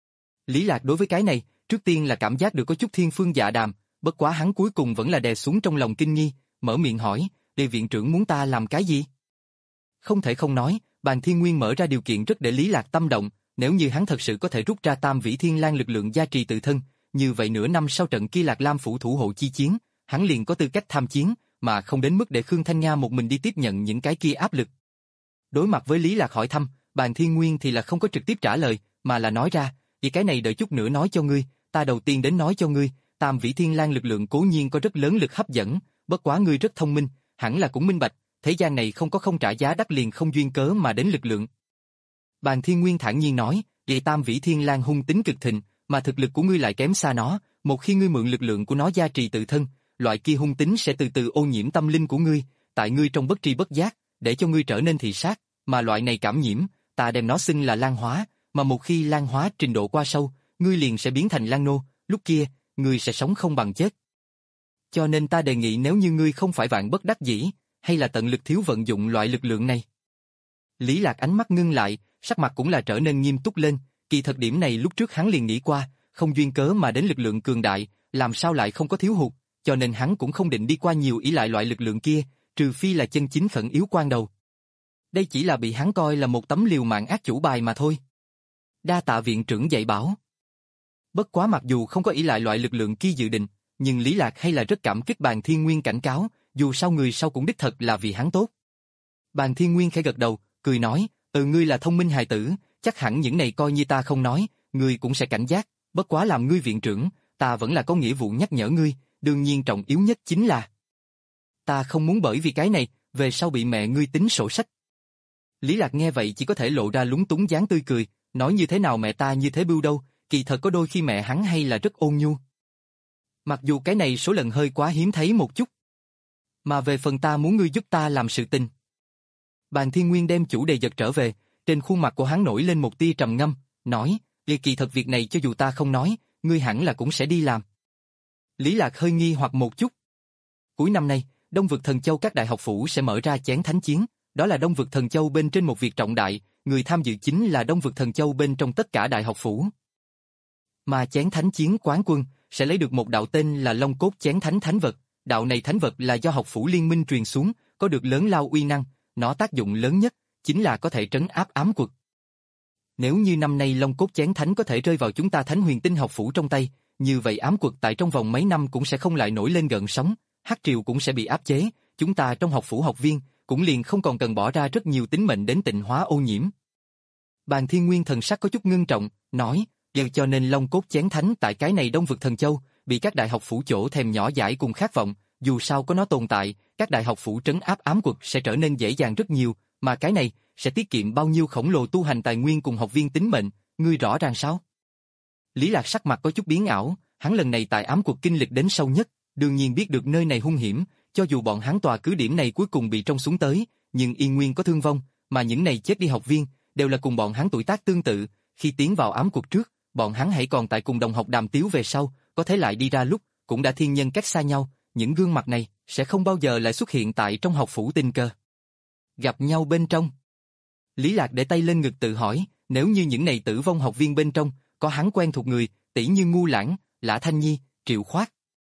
Lý Lạc đối với cái này, trước tiên là cảm giác được có chút thiên phương dạ đàm, bất quá hắn cuối cùng vẫn là đè xuống trong lòng kinh nghi, mở miệng hỏi, Đề viện trưởng muốn ta làm cái gì? Không thể không nói, Bàn Thiên Nguyên mở ra điều kiện rất để Lý Lạc tâm động, nếu như hắn thật sự có thể rút ra Tam Vĩ Thiên Lang lực lượng gia trì tự thân, như vậy nửa năm sau trận kia Lạc Lam phủ thủ hộ chi chiến, hắn liền có tư cách tham chiến, mà không đến mức để Khương Thanh Nga một mình đi tiếp nhận những cái kia áp lực. Đối mặt với Lý Lạc hỏi thăm, Bàn Thiên Nguyên thì là không có trực tiếp trả lời, mà là nói ra, vì cái này đợi chút nữa nói cho ngươi, ta đầu tiên đến nói cho ngươi, Tam Vĩ Thiên Lang lực lượng cố nhiên có rất lớn lực hấp dẫn, bất quá ngươi rất thông minh, hẳn là cũng minh bạch, thế gian này không có không trả giá đắt liền không duyên cớ mà đến lực lượng. Bàn Thiên Nguyên thản nhiên nói, vậy Tam Vĩ Thiên Lang hung tính cực thịnh, mà thực lực của ngươi lại kém xa nó, một khi ngươi mượn lực lượng của nó gia trì tự thân, loại kia hung tính sẽ từ từ ô nhiễm tâm linh của ngươi, tại ngươi trong bất tri bất giác, để cho ngươi trở nên thị sát, mà loại này cảm nhiễm, ta đem nó xưng là lan hóa, mà một khi lan hóa trình độ qua sâu, ngươi liền sẽ biến thành lan nô, lúc kia, ngươi sẽ sống không bằng chết. Cho nên ta đề nghị nếu như ngươi không phải vạn bất đắc dĩ, hay là tận lực thiếu vận dụng loại lực lượng này. Lý Lạc ánh mắt ngưng lại, sắc mặt cũng là trở nên nghiêm túc lên, kỳ thật điểm này lúc trước hắn liền nghĩ qua, không duyên cớ mà đến lực lượng cường đại, làm sao lại không có thiếu hụt, cho nên hắn cũng không định đi qua nhiều ý lại loại lực lượng kia, trừ phi là chân chính khẩn yếu quan đầu. Đây chỉ là bị hắn coi là một tấm liều mạng ác chủ bài mà thôi. Đa tạ viện trưởng dạy bảo. Bất quá mặc dù không có ý lại loại lực lượng kia dự định, nhưng Lý Lạc hay là rất cảm kích Bàn Thiên Nguyên cảnh cáo, dù sao người sau cũng đích thật là vì hắn tốt. Bàn Thiên Nguyên khẽ gật đầu, cười nói, ừ ngươi là thông minh hài tử, chắc hẳn những này coi như ta không nói, ngươi cũng sẽ cảnh giác, bất quá làm ngươi viện trưởng, ta vẫn là có nghĩa vụ nhắc nhở ngươi, đương nhiên trọng yếu nhất chính là ta không muốn bởi vì cái này, về sau bị mẹ ngươi tính sổ sách. Lý Lạc nghe vậy chỉ có thể lộ ra lúng túng dáng tươi cười, nói như thế nào mẹ ta như thế bưu đâu, kỳ thật có đôi khi mẹ hắn hay là rất ôn nhu. Mặc dù cái này số lần hơi quá hiếm thấy một chút. Mà về phần ta muốn ngươi giúp ta làm sự tình. Bàn Thiên Nguyên đem chủ đề giật trở về, trên khuôn mặt của hắn nổi lên một tia trầm ngâm, nói, vì kỳ thật việc này cho dù ta không nói, ngươi hẳn là cũng sẽ đi làm. Lý Lạc hơi nghi hoặc một chút. Cuối năm nay, Đông vực Thần Châu các đại học phủ sẽ mở ra chén thánh chiến, đó là Đông vực Thần Châu bên trên một việc trọng đại, người tham dự chính là Đông vực Thần Châu bên trong tất cả đại học phủ. Mà chén thánh chiến quán quân sẽ lấy được một đạo tên là Long Cốt Chén Thánh Thánh vật, đạo này thánh vật là do học phủ liên minh truyền xuống, có được lớn lao uy năng, nó tác dụng lớn nhất chính là có thể trấn áp ám quật. Nếu như năm nay Long Cốt Chén Thánh có thể rơi vào chúng ta Thánh Huyền Tinh học phủ trong tay, như vậy ám quật tại trong vòng mấy năm cũng sẽ không lại nổi lên gợn sóng, hắc triều cũng sẽ bị áp chế, chúng ta trong học phủ học viên cũng liền không còn cần bỏ ra rất nhiều tính mệnh đến tịnh hóa ô nhiễm. Bàn Thiên Nguyên thần sắc có chút ngưng trọng, nói, giờ cho nên Long Cốt Chén Thánh tại cái này Đông vực Thần Châu, bị các đại học phủ chỗ thèm nhỏ dãi cùng khát vọng, dù sao có nó tồn tại, các đại học phủ trấn áp ám quật sẽ trở nên dễ dàng rất nhiều, mà cái này sẽ tiết kiệm bao nhiêu khổng lồ tu hành tài nguyên cùng học viên tính mệnh, ngươi rõ ràng sao? Lý Lạc sắc mặt có chút biến ảo, hắn lần này tại ám quật kinh lịch đến sâu nhất, đương nhiên biết được nơi này hung hiểm, cho dù bọn hắn tòa cứ điểm này cuối cùng bị trông xuống tới, nhưng yên nguyên có thương vong, mà những này chết đi học viên đều là cùng bọn hắn tuổi tác tương tự, khi tiến vào ám quật trước, bọn hắn hãy còn tại cùng đồng học đàm tiếu về sau, có thể lại đi ra lúc cũng đã thiên nhân cách xa nhau, những gương mặt này sẽ không bao giờ lại xuất hiện tại trong học phủ tình cờ. Gặp nhau bên trong. Lý Lạc để tay lên ngực tự hỏi, nếu như những này tử vong học viên bên trong có hắn quen thuộc người, tỷ như Ngu Lãng, Lã Thanh Nhi, Triệu Khoát,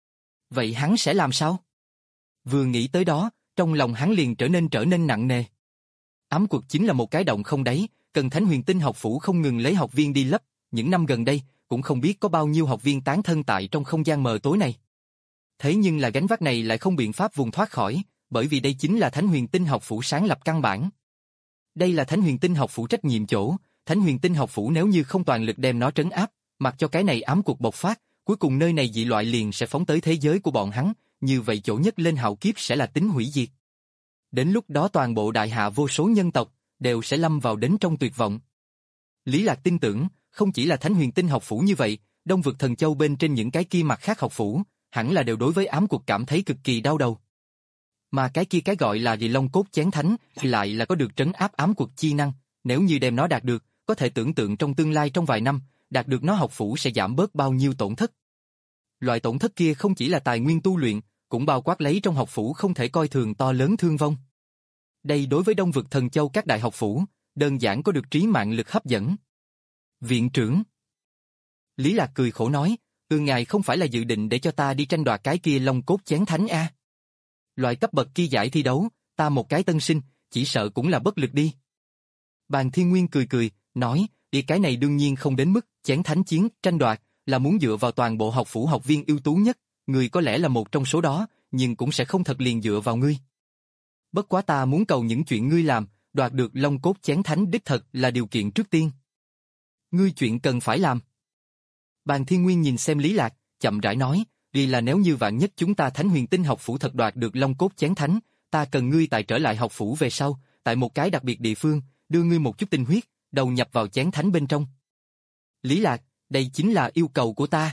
vậy hắn sẽ làm sao? Vừa nghĩ tới đó, trong lòng hắn liền trở nên trở nên nặng nề. Ám quật chính là một cái động không đáy, cần Thánh Huyền Tinh học phủ không ngừng lấy học viên đi lấp, những năm gần đây cũng không biết có bao nhiêu học viên tán thân tại trong không gian mờ tối này. Thế nhưng là gánh vác này lại không biện pháp vùng thoát khỏi, bởi vì đây chính là Thánh Huyền Tinh học phủ sáng lập căn bản. Đây là Thánh Huyền Tinh học phủ trách nhiệm chỗ, Thánh Huyền Tinh học phủ nếu như không toàn lực đem nó trấn áp, mặc cho cái này ám cuộc bộc phát, cuối cùng nơi này dị loại liền sẽ phóng tới thế giới của bọn hắn, như vậy chỗ nhất lên hạo kiếp sẽ là tính hủy diệt. Đến lúc đó toàn bộ đại hạ vô số nhân tộc đều sẽ lâm vào đến trong tuyệt vọng. Lý Lạc tin tưởng, không chỉ là Thánh Huyền Tinh học phủ như vậy, Đông vực Thần Châu bên trên những cái kia mặt khác học phủ, hẳn là đều đối với ám cuộc cảm thấy cực kỳ đau đầu. Mà cái kia cái gọi là Dị Long Cốt Chén Thánh lại là có được trấn áp ám cuộc chi năng, nếu như đem nó đạt được, có thể tưởng tượng trong tương lai trong vài năm, đạt được nó học phủ sẽ giảm bớt bao nhiêu tổn thất, Loại tổn thất kia không chỉ là tài nguyên tu luyện, cũng bao quát lấy trong học phủ không thể coi thường to lớn thương vong. Đây đối với Đông vực Thần Châu các đại học phủ, đơn giản có được trí mạng lực hấp dẫn. Viện trưởng. Lý Lạc cười khổ nói, ừ ngài không phải là dự định để cho ta đi tranh đoạt cái kia Long Cốt Chén Thánh a? À? Loại cấp bậc kia giải thi đấu, ta một cái tân sinh, chỉ sợ cũng là bất lực đi. Bàn Thiên Nguyên cười cười, nói, đi cái này đương nhiên không đến mức, Chén Thánh chiến, tranh đoạt, là muốn dựa vào toàn bộ học phủ học viên ưu tú nhất, người có lẽ là một trong số đó, nhưng cũng sẽ không thật liền dựa vào ngươi. Bất quá ta muốn cầu những chuyện ngươi làm, đoạt được Long Cốt Chén Thánh đích thật là điều kiện trước tiên. Ngươi chuyện cần phải làm. Bàn Thiên Nguyên nhìn xem Lý Lạc, chậm rãi nói, vì là nếu như vạn nhất chúng ta Thánh Huyền Tinh học phủ thật đoạt được Long Cốt Chén Thánh, ta cần ngươi tại trở lại học phủ về sau, tại một cái đặc biệt địa phương, đưa ngươi một chút tinh huyết, đầu nhập vào chén thánh bên trong. Lý Lạc, đây chính là yêu cầu của ta.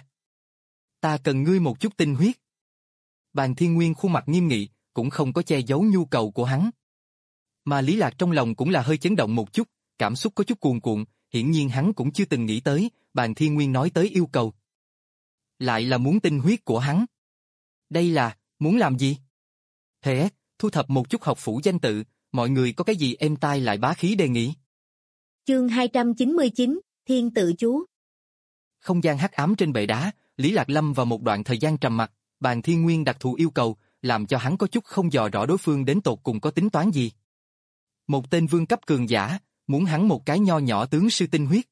Ta cần ngươi một chút tinh huyết. Bàn Thiên Nguyên khuôn mặt nghiêm nghị, cũng không có che giấu nhu cầu của hắn. Mà Lý Lạc trong lòng cũng là hơi chấn động một chút, cảm xúc có chút cuồn cuộn, hiển nhiên hắn cũng chưa từng nghĩ tới, Bàn Thiên Nguyên nói tới yêu cầu. Lại là muốn tinh huyết của hắn. Đây là, muốn làm gì? Thế, thu thập một chút học phủ danh tự, mọi người có cái gì êm tai lại bá khí đề nghị. Chương hai trăm chín mươi chín, Thiên Tự Chú. Không gian hắc ám trên bệ đá, Lý Lạc lâm vào một đoạn thời gian trầm mặc, Bàn Thiên Nguyên đặc thù yêu cầu, làm cho hắn có chút không dò rõ đối phương đến tột cùng có tính toán gì. Một tên vương cấp cường giả, muốn hắn một cái nho nhỏ tướng sư tinh huyết.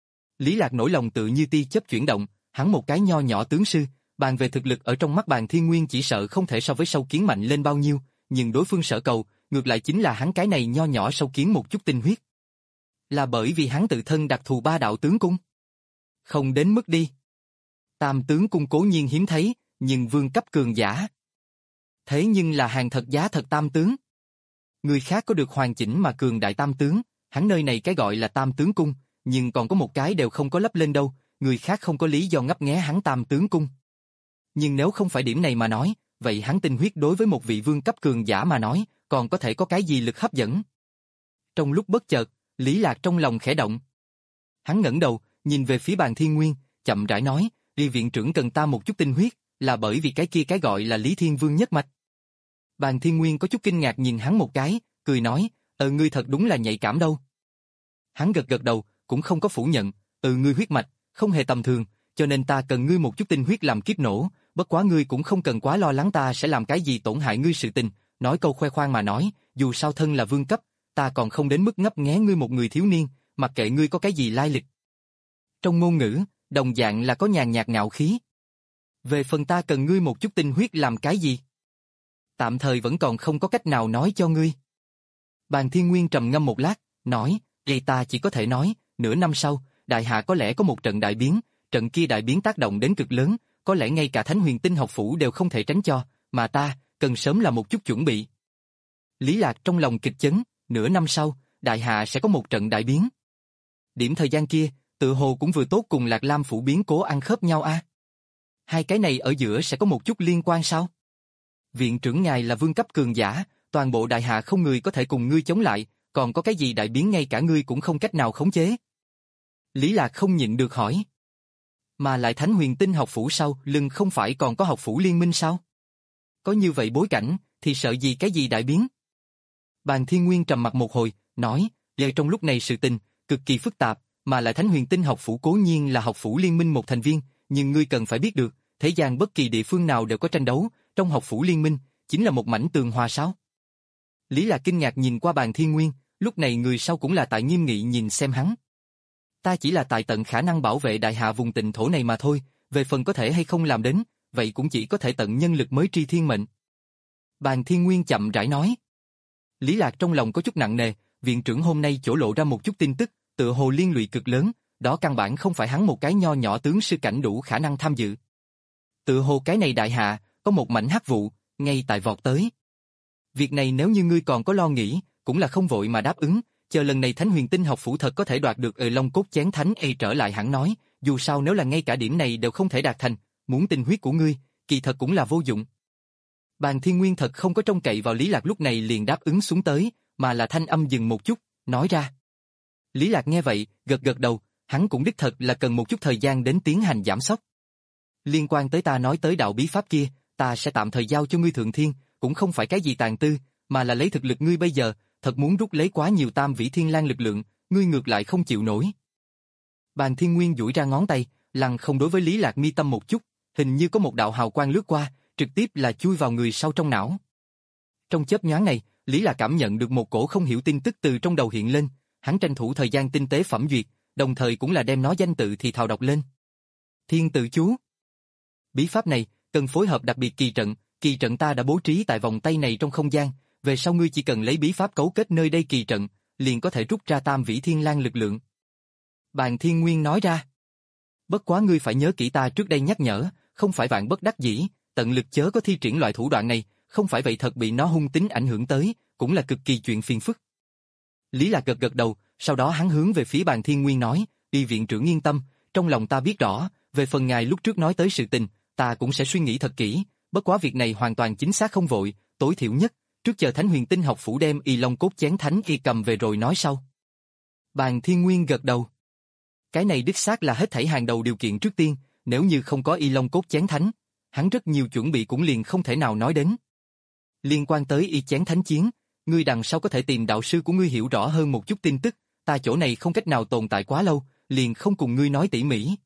Lý Lạc nổi lòng tự như tia chớp chuyển động, hắn một cái nho nhỏ tướng sư, bàn về thực lực ở trong mắt Bàn Thiên Nguyên chỉ sợ không thể so với sâu kiến mạnh lên bao nhiêu, nhưng đối phương sở cầu, ngược lại chính là hắn cái này nho nhỏ sâu kiến một chút tinh huyết. Là bởi vì hắn tự thân đặc thù ba đạo tướng cung. Không đến mức đi. Tam tướng cung cố nhiên hiếm thấy, nhưng vương cấp cường giả. Thế nhưng là hàng thật giá thật tam tướng. Người khác có được hoàn chỉnh mà cường đại tam tướng, hắn nơi này cái gọi là tam tướng cung, nhưng còn có một cái đều không có lấp lên đâu, người khác không có lý do ngấp nghé hắn tam tướng cung. Nhưng nếu không phải điểm này mà nói, vậy hắn tinh huyết đối với một vị vương cấp cường giả mà nói, còn có thể có cái gì lực hấp dẫn. Trong lúc bất chợt, Lý Lạc trong lòng khẽ động. Hắn ngẩng đầu, nhìn về phía Bàn Thiên Nguyên, chậm rãi nói, Lý viện trưởng cần ta một chút tinh huyết, là bởi vì cái kia cái gọi là Lý Thiên Vương nhất mạch. Bàn Thiên Nguyên có chút kinh ngạc nhìn hắn một cái, cười nói, ờ ngươi thật đúng là nhạy cảm đâu. Hắn gật gật đầu, cũng không có phủ nhận, ừ ngươi huyết mạch, không hề tầm thường, cho nên ta cần ngươi một chút tinh huyết làm kiếp nổ, bất quá ngươi cũng không cần quá lo lắng ta sẽ làm cái gì tổn hại ngươi sự tình, nói câu khoe khoang mà nói, dù sao thân là vương cấp, ta còn không đến mức ngấp nghé ngươi một người thiếu niên, mặc kệ ngươi có cái gì lai lịch. Trong ngôn ngữ, đồng dạng là có nhàn nhạt ngạo khí. Về phần ta cần ngươi một chút tinh huyết làm cái gì? Tạm thời vẫn còn không có cách nào nói cho ngươi. Bàn Thiên Nguyên trầm ngâm một lát, nói, vậy ta chỉ có thể nói, nửa năm sau, đại hạ có lẽ có một trận đại biến, trận kia đại biến tác động đến cực lớn, có lẽ ngay cả Thánh Huyền Tinh học phủ đều không thể tránh cho, mà ta, cần sớm làm một chút chuẩn bị. Lý Lạc trong lòng kịch chấn, nửa năm sau, đại hạ sẽ có một trận đại biến. Điểm thời gian kia, tự hồ cũng vừa tốt cùng Lạc Lam phủ biến cố ăn khớp nhau a. À? Hai cái này ở giữa sẽ có một chút liên quan sao? Viện trưởng ngài là vương cấp cường giả, toàn bộ đại hạ không người có thể cùng ngươi chống lại, còn có cái gì đại biến ngay cả ngươi cũng không cách nào khống chế. Lý Lạc không nhịn được hỏi. Mà lại Thánh Huyền Tinh học phủ sau lưng không phải còn có học phủ liên minh sao? Có như vậy bối cảnh, thì sợ gì cái gì đại biến? Bàn Thiên Nguyên trầm mặt một hồi, nói, giờ trong lúc này sự tình, cực kỳ phức tạp, mà lại Thánh Huyền Tinh học phủ cố nhiên là học phủ liên minh một thành viên, nhưng ngươi cần phải biết được, thế gian bất kỳ địa phương nào đều có tranh đấu, trong học phủ liên minh, chính là một mảnh tường hòa sao? Lý Lạc kinh ngạc nhìn qua Bàn Thiên Nguyên, lúc này người sau cũng là tại nghiêm nghị nhìn xem hắn. Ta chỉ là tại tận khả năng bảo vệ đại hạ vùng tịnh thổ này mà thôi, về phần có thể hay không làm đến, vậy cũng chỉ có thể tận nhân lực mới tri thiên mệnh. Bàn Thiên Nguyên chậm rãi nói. Lý Lạc trong lòng có chút nặng nề, viện trưởng hôm nay chỗ lộ ra một chút tin tức, tựa hồ liên lụy cực lớn, đó căn bản không phải hắn một cái nho nhỏ tướng sư cảnh đủ khả năng tham dự. Tựa hồ cái này đại hạ, có một mảnh hắc vụ, ngay tại vọt tới. Việc này nếu như ngươi còn có lo nghĩ, cũng là không vội mà đáp ứng, chờ lần này Thánh Huyền Tinh học phủ thật có thể đoạt được ở Long Cốt Chén Thánh y trở lại hẳn nói, dù sao nếu là ngay cả điểm này đều không thể đạt thành, muốn tinh huyết của ngươi, kỳ thật cũng là vô dụng. Bàn Thiên Nguyên thật không có trông cậy vào Lý Lạc lúc này liền đáp ứng xuống tới, mà là thanh âm dừng một chút, nói ra. Lý Lạc nghe vậy, gật gật đầu, hắn cũng đích thật là cần một chút thời gian đến tiến hành giảm sóc. Liên quan tới ta nói tới đạo bí pháp kia, ta sẽ tạm thời giao cho ngươi Thượng Thiên, cũng không phải cái gì tàn tư, mà là lấy thực lực ngươi bây giờ, thật muốn rút lấy quá nhiều tam vĩ thiên lang lực lượng, ngươi ngược lại không chịu nổi. Bàn Thiên Nguyên duỗi ra ngón tay, lăng không đối với Lý Lạc mi tâm một chút, hình như có một đạo hào quang lướt qua, trực tiếp là chui vào người sau trong não. Trong chớp nhoáng này, Lý Lạc cảm nhận được một cổ không hiểu tin tức từ trong đầu hiện lên, hắn tranh thủ thời gian tinh tế phẩm duyệt, đồng thời cũng là đem nó danh tự thì thào đọc lên. Thiên tự chú. Bí pháp này cần phối hợp đặc biệt kỳ trận, kỳ trận ta đã bố trí tại vòng tay này trong không gian, về sau ngươi chỉ cần lấy bí pháp cấu kết nơi đây kỳ trận, liền có thể rút ra tam vĩ thiên lang lực lượng. Bàn Thiên Nguyên nói ra. Bất quá ngươi phải nhớ kỹ ta trước đây nhắc nhở, không phải vạn bất đắc dĩ, tận lực chớ có thi triển loại thủ đoạn này, không phải vậy thật bị nó hung tính ảnh hưởng tới, cũng là cực kỳ chuyện phiền phức. Lý Lạc gật gật đầu, sau đó hắn hướng về phía Bàn Thiên Nguyên nói, đi viện trưởng yên tâm, trong lòng ta biết rõ, về phần ngài lúc trước nói tới sự tình, ta cũng sẽ suy nghĩ thật kỹ, bất quá việc này hoàn toàn chính xác không vội, tối thiểu nhất, trước chờ Thánh Huyền Tinh học phủ đem y long cốt chén thánh y cầm về rồi nói sau. Bàn Thiên Nguyên gật đầu. Cái này đích xác là hết thảy hàng đầu điều kiện trước tiên, nếu như không có y long cốt chén thánh, hắn rất nhiều chuẩn bị cũng liền không thể nào nói đến. Liên quan tới y chén thánh chiến, ngươi đằng sau có thể tìm đạo sư của ngươi hiểu rõ hơn một chút tin tức, ta chỗ này không cách nào tồn tại quá lâu, liền không cùng ngươi nói tỉ mỉ.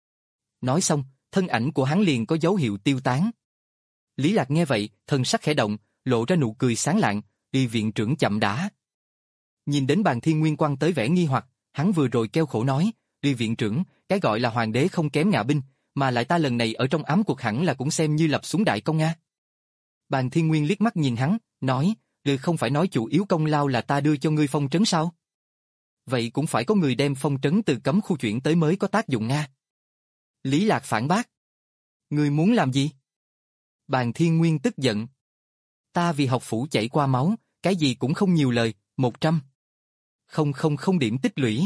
Nói xong, thân ảnh của hắn liền có dấu hiệu tiêu tán. Lý Lạc nghe vậy, thần sắc khẽ động, lộ ra nụ cười sáng lạng, đi viện trưởng chậm đã. Nhìn đến Bàn Thiên Nguyên quăng tới vẻ nghi hoặc, hắn vừa rồi kêu khổ nói, đi viện trưởng, cái gọi là hoàng đế không kém ngạ binh, mà lại ta lần này ở trong ám cuộc hẳn là cũng xem như lập xuống đại công a. Bàn Thiên Nguyên liếc mắt nhìn hắn, nói, ngươi không phải nói chủ yếu công lao là ta đưa cho ngươi phong trấn sao? Vậy cũng phải có người đem phong trấn từ cấm khu chuyển tới mới có tác dụng nga. Lý Lạc phản bác. Ngươi muốn làm gì? Bàn Thiên Nguyên tức giận. Ta vì học phủ chảy qua máu, cái gì cũng không nhiều lời, một trăm. Không không không điểm tích lũy.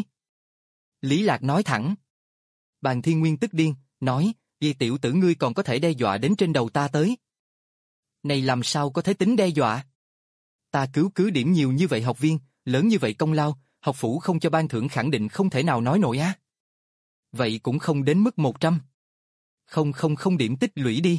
Lý Lạc nói thẳng. Bàn Thiên Nguyên tức điên, nói, vì tiểu tử ngươi còn có thể đe dọa đến trên đầu ta tới. Này làm sao có thể tính đe dọa? Ta cứu cứ điểm nhiều như vậy học viên, lớn như vậy công lao, học phủ không cho ban thưởng khẳng định không thể nào nói nổi á. Vậy cũng không đến mức một trăm. Không không không điểm tích lũy đi.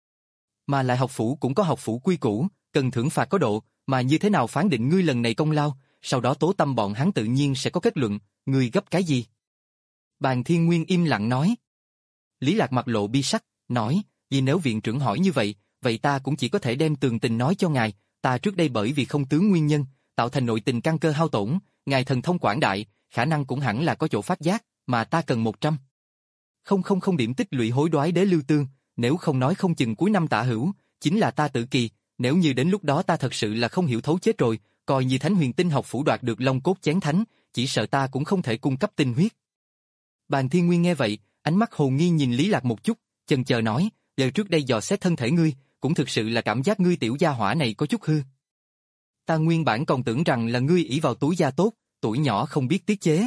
Mà lại học phủ cũng có học phủ quy củ, cần thưởng phạt có độ, mà như thế nào phán định ngươi lần này công lao, sau đó tố tâm bọn hắn tự nhiên sẽ có kết luận, ngươi gấp cái gì? Bàn Thiên Nguyên im lặng nói. Lý Lạc mặt lộ bi sắc, nói, vì nếu viện trưởng hỏi như vậy, vậy ta cũng chỉ có thể đem tường tình nói cho ngài, ta trước đây bởi vì không tướng nguyên nhân, tạo thành nội tình căn cơ hao tổn, ngài thần thông quảng đại, khả năng cũng hẳn là có chỗ phát giác, mà ta cần một trăm. Không không không điểm tích lũy hối đoái đế lưu tương, nếu không nói không chừng cuối năm tạ hữu, chính là ta tự kỳ, nếu như đến lúc đó ta thật sự là không hiểu thấu chết rồi, coi như Thánh Huyền Tinh học phủ đoạt được long cốt chén thánh, chỉ sợ ta cũng không thể cung cấp tinh huyết. Bàn Thiên Nguyên nghe vậy, ánh mắt hồ nghi nhìn Lý Lạc một chút, chần chờ nói, giờ trước đây dò xét thân thể ngươi, cũng thực sự là cảm giác ngươi tiểu gia hỏa này có chút hư. Ta nguyên bản còn tưởng rằng là ngươi ỷ vào túi da tốt, tuổi nhỏ không biết tiết chế.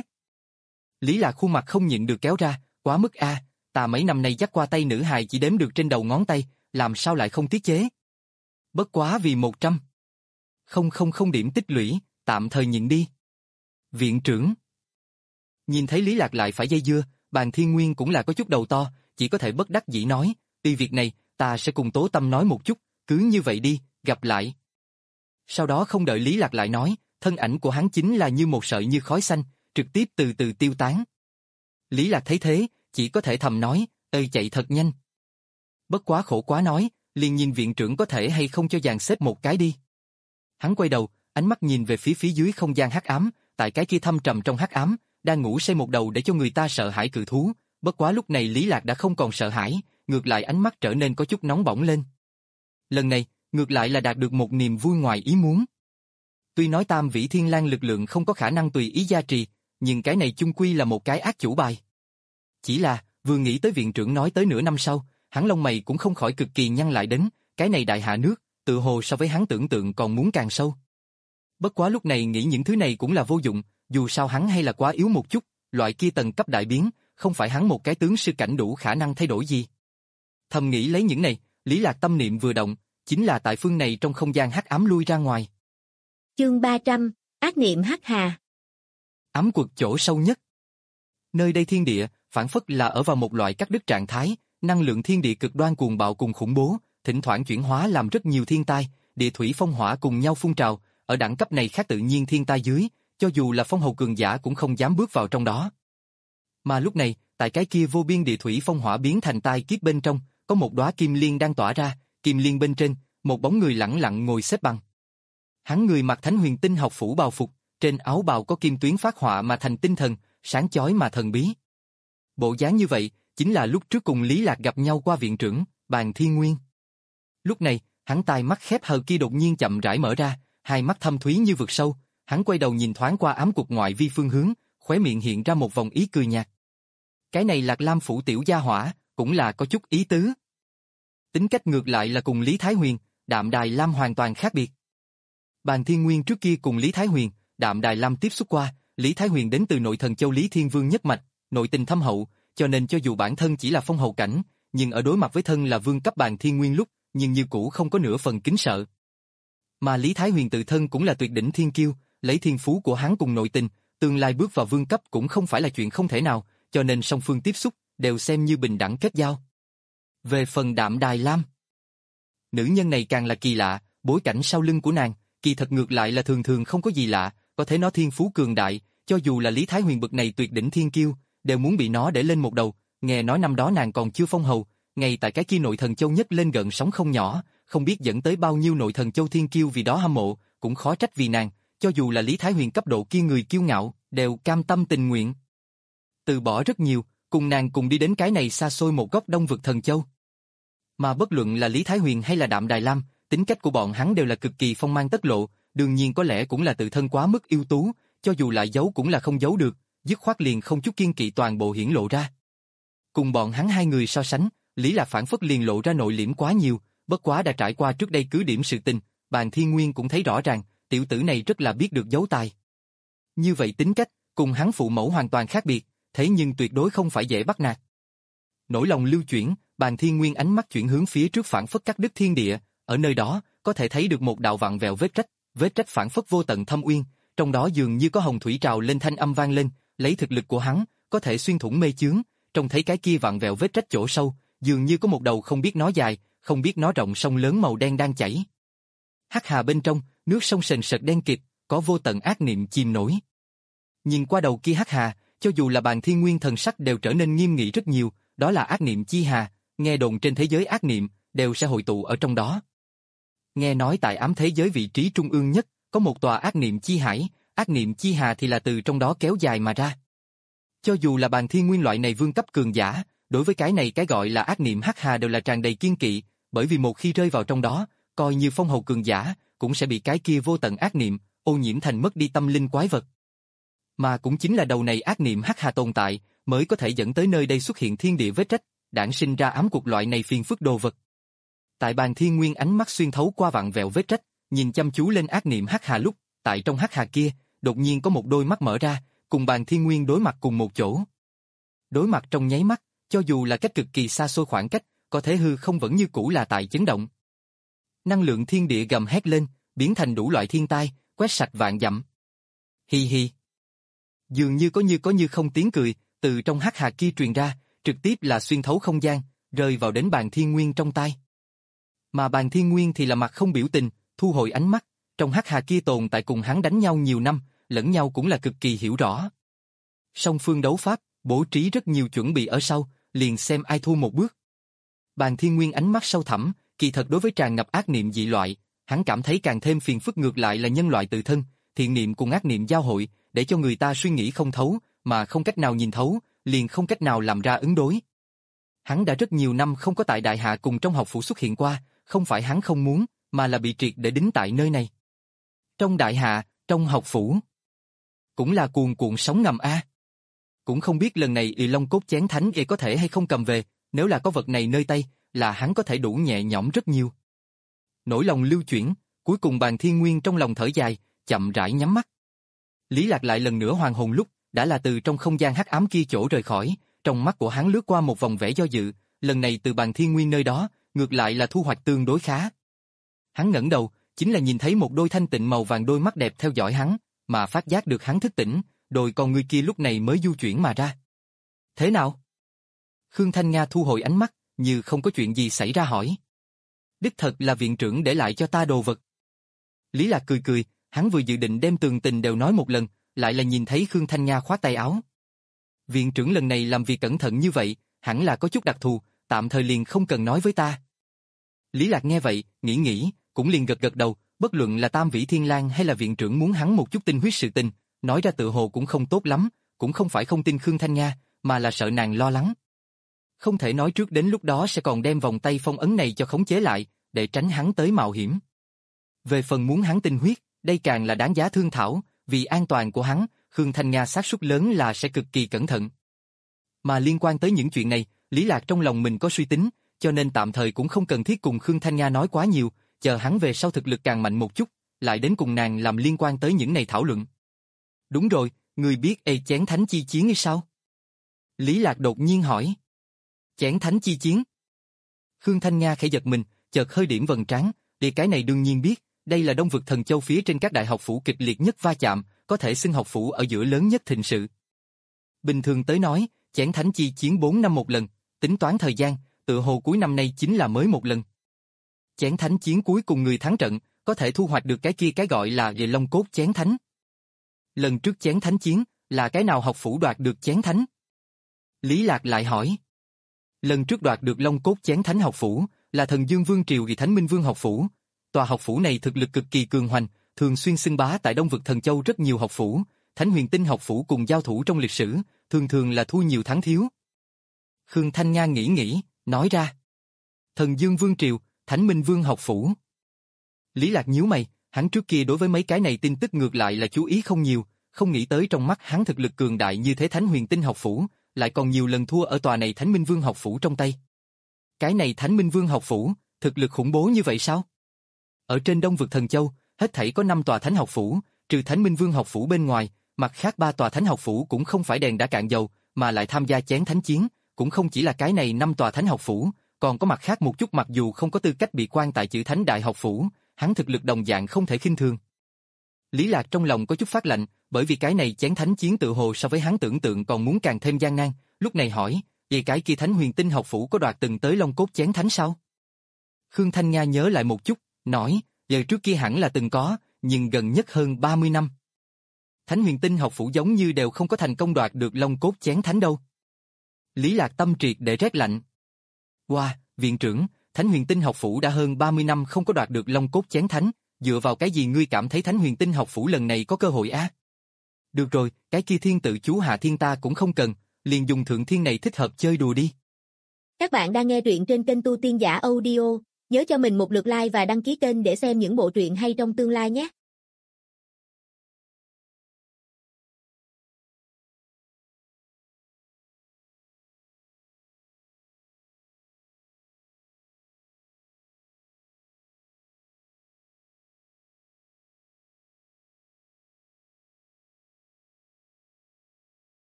Lý Lạc khuôn mặt không nhịn được kéo ra, quá mức a, ta mấy năm nay dắt qua tay nữ hài chỉ đếm được trên đầu ngón tay, làm sao lại không tiết chế? Bất quá vì một trăm. Không không không điểm tích lũy, tạm thời nhịn đi. Viện trưởng. Nhìn thấy Lý Lạc lại phải dây dưa, Bàn Thiên Nguyên cũng là có chút đầu to, chỉ có thể bất đắc dĩ nói, tuy việc này, ta sẽ cùng Tố Tâm nói một chút, cứ như vậy đi, gặp lại. Sau đó không đợi Lý Lạc lại nói, thân ảnh của hắn chính là như một sợi như khói xanh, trực tiếp từ từ tiêu tán. Lý Lạc thấy thế, chỉ có thể thầm nói, ơi chạy thật nhanh. Bất quá khổ quá nói, liền nhìn viện trưởng có thể hay không cho dàn xếp một cái đi. Hắn quay đầu, ánh mắt nhìn về phía phía dưới không gian hắc ám, tại cái kia thâm trầm trong hắc ám, đang ngủ say một đầu để cho người ta sợ hãi cự thú, bất quá lúc này Lý Lạc đã không còn sợ hãi, ngược lại ánh mắt trở nên có chút nóng bỏng lên. Lần này, ngược lại là đạt được một niềm vui ngoài ý muốn. Tuy nói tam vĩ thiên lang lực lượng không có khả năng tùy ý gia trì, nhưng cái này chung quy là một cái ác chủ bài. Chỉ là, vừa nghĩ tới viện trưởng nói tới nửa năm sau, hắn lông mày cũng không khỏi cực kỳ nhăn lại đến, cái này đại hạ nước, tự hồ so với hắn tưởng tượng còn muốn càng sâu. Bất quá lúc này nghĩ những thứ này cũng là vô dụng, dù sao hắn hay là quá yếu một chút, loại kia tầng cấp đại biến, không phải hắn một cái tướng sư cảnh đủ khả năng thay đổi gì. Thầm nghĩ lấy những này, Lý Lạc tâm niệm vừa động, chính là tại phương này trong không gian hắc ám lui ra ngoài. Chương ba trăm, ác niệm hắc hà. Ám quật chỗ sâu nhất. Nơi đây thiên địa, phản phất là ở vào một loại cắt đứt trạng thái, Năng lượng thiên địa cực đoan cuồng bạo cùng khủng bố, thỉnh thoảng chuyển hóa làm rất nhiều thiên tai, địa thủy phong hỏa cùng nhau phun trào, ở đẳng cấp này khác tự nhiên thiên tai dưới, cho dù là phong hầu cường giả cũng không dám bước vào trong đó. Mà lúc này, tại cái kia vô biên địa thủy phong hỏa biến thành tai kiếp bên trong, có một đóa kim liên đang tỏa ra, kim liên bên trên, một bóng người lẳng lặng ngồi xếp bằng. Hắn người mặc Thánh Huyền Tinh học phủ bào phục, trên áo bào có kim tuyến phát họa mà thành tinh thần, sáng chói mà thần bí. Bộ dáng như vậy, chính là lúc trước cùng Lý Lạc gặp nhau qua viện trưởng, Bàn Thiên Nguyên. Lúc này, hắn tai mắt khép hờ kia đột nhiên chậm rãi mở ra, hai mắt thâm thúy như vực sâu, hắn quay đầu nhìn thoáng qua ám cục ngoại vi phương hướng, khóe miệng hiện ra một vòng ý cười nhạt. Cái này Lạc Lam phủ tiểu gia hỏa, cũng là có chút ý tứ. Tính cách ngược lại là cùng Lý Thái Huyền, Đạm Đài Lam hoàn toàn khác biệt. Bàn Thiên Nguyên trước kia cùng Lý Thái Huyền, Đạm Đài Lam tiếp xúc qua, Lý Thái Huyền đến từ nội thần châu Lý Thiên Vương nhất mạch, nội tình thâm hậu, cho nên cho dù bản thân chỉ là phong hầu cảnh, nhưng ở đối mặt với thân là vương cấp Bàn Thiên Nguyên lúc, nhưng như cũ không có nửa phần kính sợ. Mà Lý Thái Huyền tự thân cũng là tuyệt đỉnh thiên kiêu, lấy thiên phú của hắn cùng nội tình, tương lai bước vào vương cấp cũng không phải là chuyện không thể nào, cho nên song phương tiếp xúc đều xem như bình đẳng kết giao. Về phần Đạm Đài Lam, nữ nhân này càng là kỳ lạ, bối cảnh sau lưng của nàng, kỳ thật ngược lại là thường thường không có gì lạ, có thể nó thiên phú cường đại, cho dù là Lý Thái Huyền bậc này tuyệt đỉnh thiên kiêu, đều muốn bị nó để lên một đầu, nghe nói năm đó nàng còn chưa phong hầu, ngay tại cái kia nội thần châu nhất lên gợn sóng không nhỏ, không biết dẫn tới bao nhiêu nội thần châu thiên kiêu vì đó hâm mộ, cũng khó trách vì nàng, cho dù là Lý Thái Huyền cấp độ kia người kiêu ngạo, đều cam tâm tình nguyện. Từ bỏ rất nhiều, cùng nàng cùng đi đến cái này xa xôi một góc đông vực thần châu. Mà bất luận là Lý Thái Huyền hay là Đạm Đài Lam, tính cách của bọn hắn đều là cực kỳ phong mang tất lộ, đương nhiên có lẽ cũng là tự thân quá mức ưu tú, cho dù lại giấu cũng là không giấu được, dứt khoát liền không chút kiên kỵ toàn bộ hiển lộ ra. Cùng bọn hắn hai người so sánh, Lý Lạc phản phất liền lộ ra nội liễm quá nhiều, bất quá đã trải qua trước đây cứ điểm sự tình, Bàn Thiên Nguyên cũng thấy rõ ràng, tiểu tử này rất là biết được giấu tài. Như vậy tính cách, cùng hắn phụ mẫu hoàn toàn khác biệt, thế nhưng tuyệt đối không phải dễ bắt nạt. Nỗi lòng lưu chuyển, Bàn Thiên Nguyên ánh mắt chuyển hướng phía trước phản phất cắt đứt thiên địa, ở nơi đó, có thể thấy được một đạo vặn vẹo vết rách, vết rách phản phất vô tận thâm uyên, trong đó dường như có hồng thủy trào lên thanh âm vang lên, lấy thực lực của hắn, có thể xuyên thủng mê chướng, trông thấy cái kia vặn vẹo vết rách chỗ sâu, dường như có một đầu không biết nó dài, không biết nó rộng sông lớn màu đen đang chảy. Hắc hà bên trong, nước sông sền sệt đen kịt, có vô tận ác niệm chìm nổi. Nhìn qua đầu kia hắc hà, cho dù là Bàn Thiên Nguyên thần sắc đều trở nên nghiêm nghị rất nhiều, đó là ác niệm chi hà, nghe đồn trên thế giới ác niệm đều sẽ hội tụ ở trong đó. Nghe nói tại ám thế giới vị trí trung ương nhất, có một tòa ác niệm chi hải, ác niệm chi hà thì là từ trong đó kéo dài mà ra. Cho dù là Bàn Thiên Nguyên loại này vương cấp cường giả, đối với cái này cái gọi là ác niệm hắc hà đều là tràn đầy kiên kỵ, bởi vì một khi rơi vào trong đó, coi như phong hầu cường giả, cũng sẽ bị cái kia vô tận ác niệm ô nhiễm thành mất đi tâm linh quái vật. Mà cũng chính là đầu này ác niệm hắc hà tồn tại, mới có thể dẫn tới nơi đây xuất hiện thiên địa vết rách, đản sinh ra ám cục loại này phiền phức đồ vật. Tại Bàn Thiên Nguyên ánh mắt xuyên thấu qua vặn vẹo vết rách, nhìn chăm chú lên ác niệm hắc hà lúc, tại trong hắc hà kia, đột nhiên có một đôi mắt mở ra, cùng Bàn Thiên Nguyên đối mặt cùng một chỗ. Đối mặt trong nháy mắt, cho dù là cách cực kỳ xa xôi khoảng cách, có thể hư không vẫn như cũ là tại chấn động. Năng lượng thiên địa gầm hét lên, biến thành đủ loại thiên tai, quét sạch vạn dặm. Hi hi. Dường như có như có như không tiếng cười, từ trong hắc hà kia truyền ra, trực tiếp là xuyên thấu không gian, rơi vào đến Bàn Thiên Nguyên trong tai. Mà Bàn Thiên Nguyên thì là mặt không biểu tình, thu hồi ánh mắt, trong hắc hà kia tồn tại cùng hắn đánh nhau nhiều năm, lẫn nhau cũng là cực kỳ hiểu rõ. Song phương đấu pháp, bố trí rất nhiều chuẩn bị ở sau, liền xem ai thua một bước. Bàn Thiên Nguyên ánh mắt sâu thẳm, kỳ thật đối với tràn ngập ác niệm dị loại, hắn cảm thấy càng thêm phiền phức ngược lại là nhân loại tự thân, thiện niệm cùng ác niệm giao hội, để cho người ta suy nghĩ không thấu, mà không cách nào nhìn thấu, liền không cách nào làm ra ứng đối. Hắn đã rất nhiều năm không có tại đại hạ cùng trong học phủ xuất hiện qua, không phải hắn không muốn, mà là bị triệt để đính tại nơi này. Trong đại hạ, trong học phủ, cũng là cuồn cuộn sóng ngầm a. Cũng không biết lần này Y Long cốt chén thánh y có thể hay không cầm về, nếu là có vật này nơi tay, là hắn có thể đủ nhẹ nhõm rất nhiều. Nỗi lòng lưu chuyển, cuối cùng Bàn Thiên Nguyên trong lòng thở dài, chậm rãi nhắm mắt. Lý Lạc lại lần nữa hoàn hồn lúc, đã là từ trong không gian hắc ám kia chỗ rời khỏi, trong mắt của hắn lướt qua một vòng vẻ do dự, lần này từ Bàn Thiên Nguyên nơi đó, ngược lại là thu hoạch tương đối khá. Hắn ngẩng đầu, chính là nhìn thấy một đôi thanh tịnh màu vàng đôi mắt đẹp theo dõi hắn, mà phát giác được hắn thức tỉnh, đôi con ngươi kia lúc này mới du chuyển mà ra. Thế nào? Khương Thanh Nga thu hồi ánh mắt, như không có chuyện gì xảy ra hỏi. Đích thật là viện trưởng để lại cho ta đồ vật. Lý Lạc cười cười, hắn vừa dự định đem tường tình đều nói một lần, lại là nhìn thấy Khương Thanh Nga khoát tay áo. Viện trưởng lần này làm việc cẩn thận như vậy, hẳn là có chút đặc thù, tạm thời liền không cần nói với ta. Lý Lạc nghe vậy, nghĩ nghĩ, cũng liền gật gật đầu, bất luận là Tam Vĩ Thiên Lang hay là viện trưởng muốn hắn một chút tinh huyết sự tình, nói ra tự hồ cũng không tốt lắm, cũng không phải không tin Khương Thanh Nga, mà là sợ nàng lo lắng. Không thể nói trước đến lúc đó sẽ còn đem vòng tay phong ấn này cho khống chế lại, để tránh hắn tới mạo hiểm. Về phần muốn hắn tinh huyết, đây càng là đáng giá thương thảo, vì an toàn của hắn, Khương Thanh Nga xác suất lớn là sẽ cực kỳ cẩn thận. Mà liên quan tới những chuyện này, Lý Lạc trong lòng mình có suy tính, cho nên tạm thời cũng không cần thiết cùng Khương Thanh Nga nói quá nhiều, chờ hắn về sau thực lực càng mạnh một chút, lại đến cùng nàng làm liên quan tới những này thảo luận. Đúng rồi, người biết ê chén thánh chi chiến hay sao? Lý Lạc đột nhiên hỏi. Chén thánh chi chiến? Khương Thanh Nga khẽ giật mình, chợt hơi điểm vầng trán, thì cái này đương nhiên biết, đây là Đông vực Thần Châu phía trên các đại học phủ kịch liệt nhất va chạm, có thể xưng học phủ ở giữa lớn nhất thịnh sự. Bình thường tới nói, chén thánh chi chiến bốn năm một lần, tính toán thời gian, tựa hồ cuối năm nay chính là mới một lần. Chén thánh chiến cuối cùng người thắng trận, có thể thu hoạch được cái kia cái gọi là về long cốt chén thánh. Lần trước chén thánh chiến, là cái nào học phủ đoạt được chén thánh? Lý Lạc lại hỏi. Lần trước đoạt được long cốt chén thánh học phủ, là Thần Dương Vương Triều vì Thánh Minh Vương học phủ. Tòa học phủ này thực lực cực kỳ cường hoành, thường xuyên xưng bá tại Đông vực Thần Châu rất nhiều học phủ, Thánh Huyền Tinh học phủ cùng giao thủ trong lịch sử, thường thường là thua nhiều thắng thiếu. Khương Thanh Nga nghĩ nghĩ, nói ra. Thần Dương Vương Triều, Thánh Minh Vương học phủ. Lý Lạc nhíu mày, hắn trước kia đối với mấy cái này tin tức ngược lại là chú ý không nhiều, không nghĩ tới trong mắt hắn thực lực cường đại như thế Thánh Huyền Tinh học phủ, lại còn nhiều lần thua ở tòa này Thánh Minh Vương học phủ trong tay. Cái này Thánh Minh Vương học phủ, thực lực khủng bố như vậy sao? Ở trên Đông vực Thần Châu, hết thảy có năm tòa thánh học phủ, trừ Thánh Minh Vương học phủ bên ngoài, mặt khác ba tòa thánh học phủ cũng không phải đèn đã cạn dầu, mà lại tham gia chén thánh chiến, cũng không chỉ là cái này năm tòa thánh học phủ, còn có mặt khác một chút mặc dù không có tư cách bị quan tại chữ Thánh Đại học phủ, hắn thực lực đồng dạng không thể khinh thường. Lý Lạc trong lòng có chút phát lạnh, bởi vì cái này chén thánh chiến tự hồ so với hắn tưởng tượng còn muốn càng thêm gian nan, lúc này hỏi, về cái kia Thánh Huyền Tinh học phủ có đoạt từng tới Long Cốt chén thánh sao? Khương Thanh Nga nhớ lại một chút, nói, giờ trước kia hẳn là từng có, nhưng gần nhất hơn ba mươi năm. Thánh Huyền Tinh học phủ giống như đều không có thành công đoạt được Long Cốt chén thánh đâu. Lý Lạc tâm triệt để rét lạnh. Wow, viện trưởng, Thánh Huyền Tinh học phủ đã hơn ba mươi năm không có đoạt được Long Cốt chén thánh, dựa vào cái gì ngươi cảm thấy Thánh Huyền Tinh học phủ lần này có cơ hội á? Được rồi, cái kia thiên tự chú Hạ Thiên ta cũng không cần, liền dùng thượng thiên này thích hợp chơi đùa đi. Các bạn đang nghe truyện trên kênh Tu Tiên Giả Audio, nhớ cho mình một lượt like và đăng ký kênh để xem những bộ truyện hay trong tương lai nhé.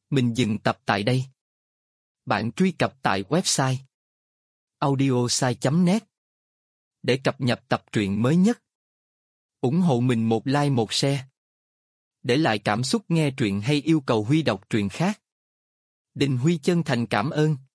Mình dừng tập tại đây. Bạn truy cập tại website audiosai chấm net để cập nhật tập truyện mới nhất. Ủng hộ mình một like một share. Để lại cảm xúc nghe truyện hay yêu cầu Huy đọc truyện khác. Đình Huy chân thành cảm ơn.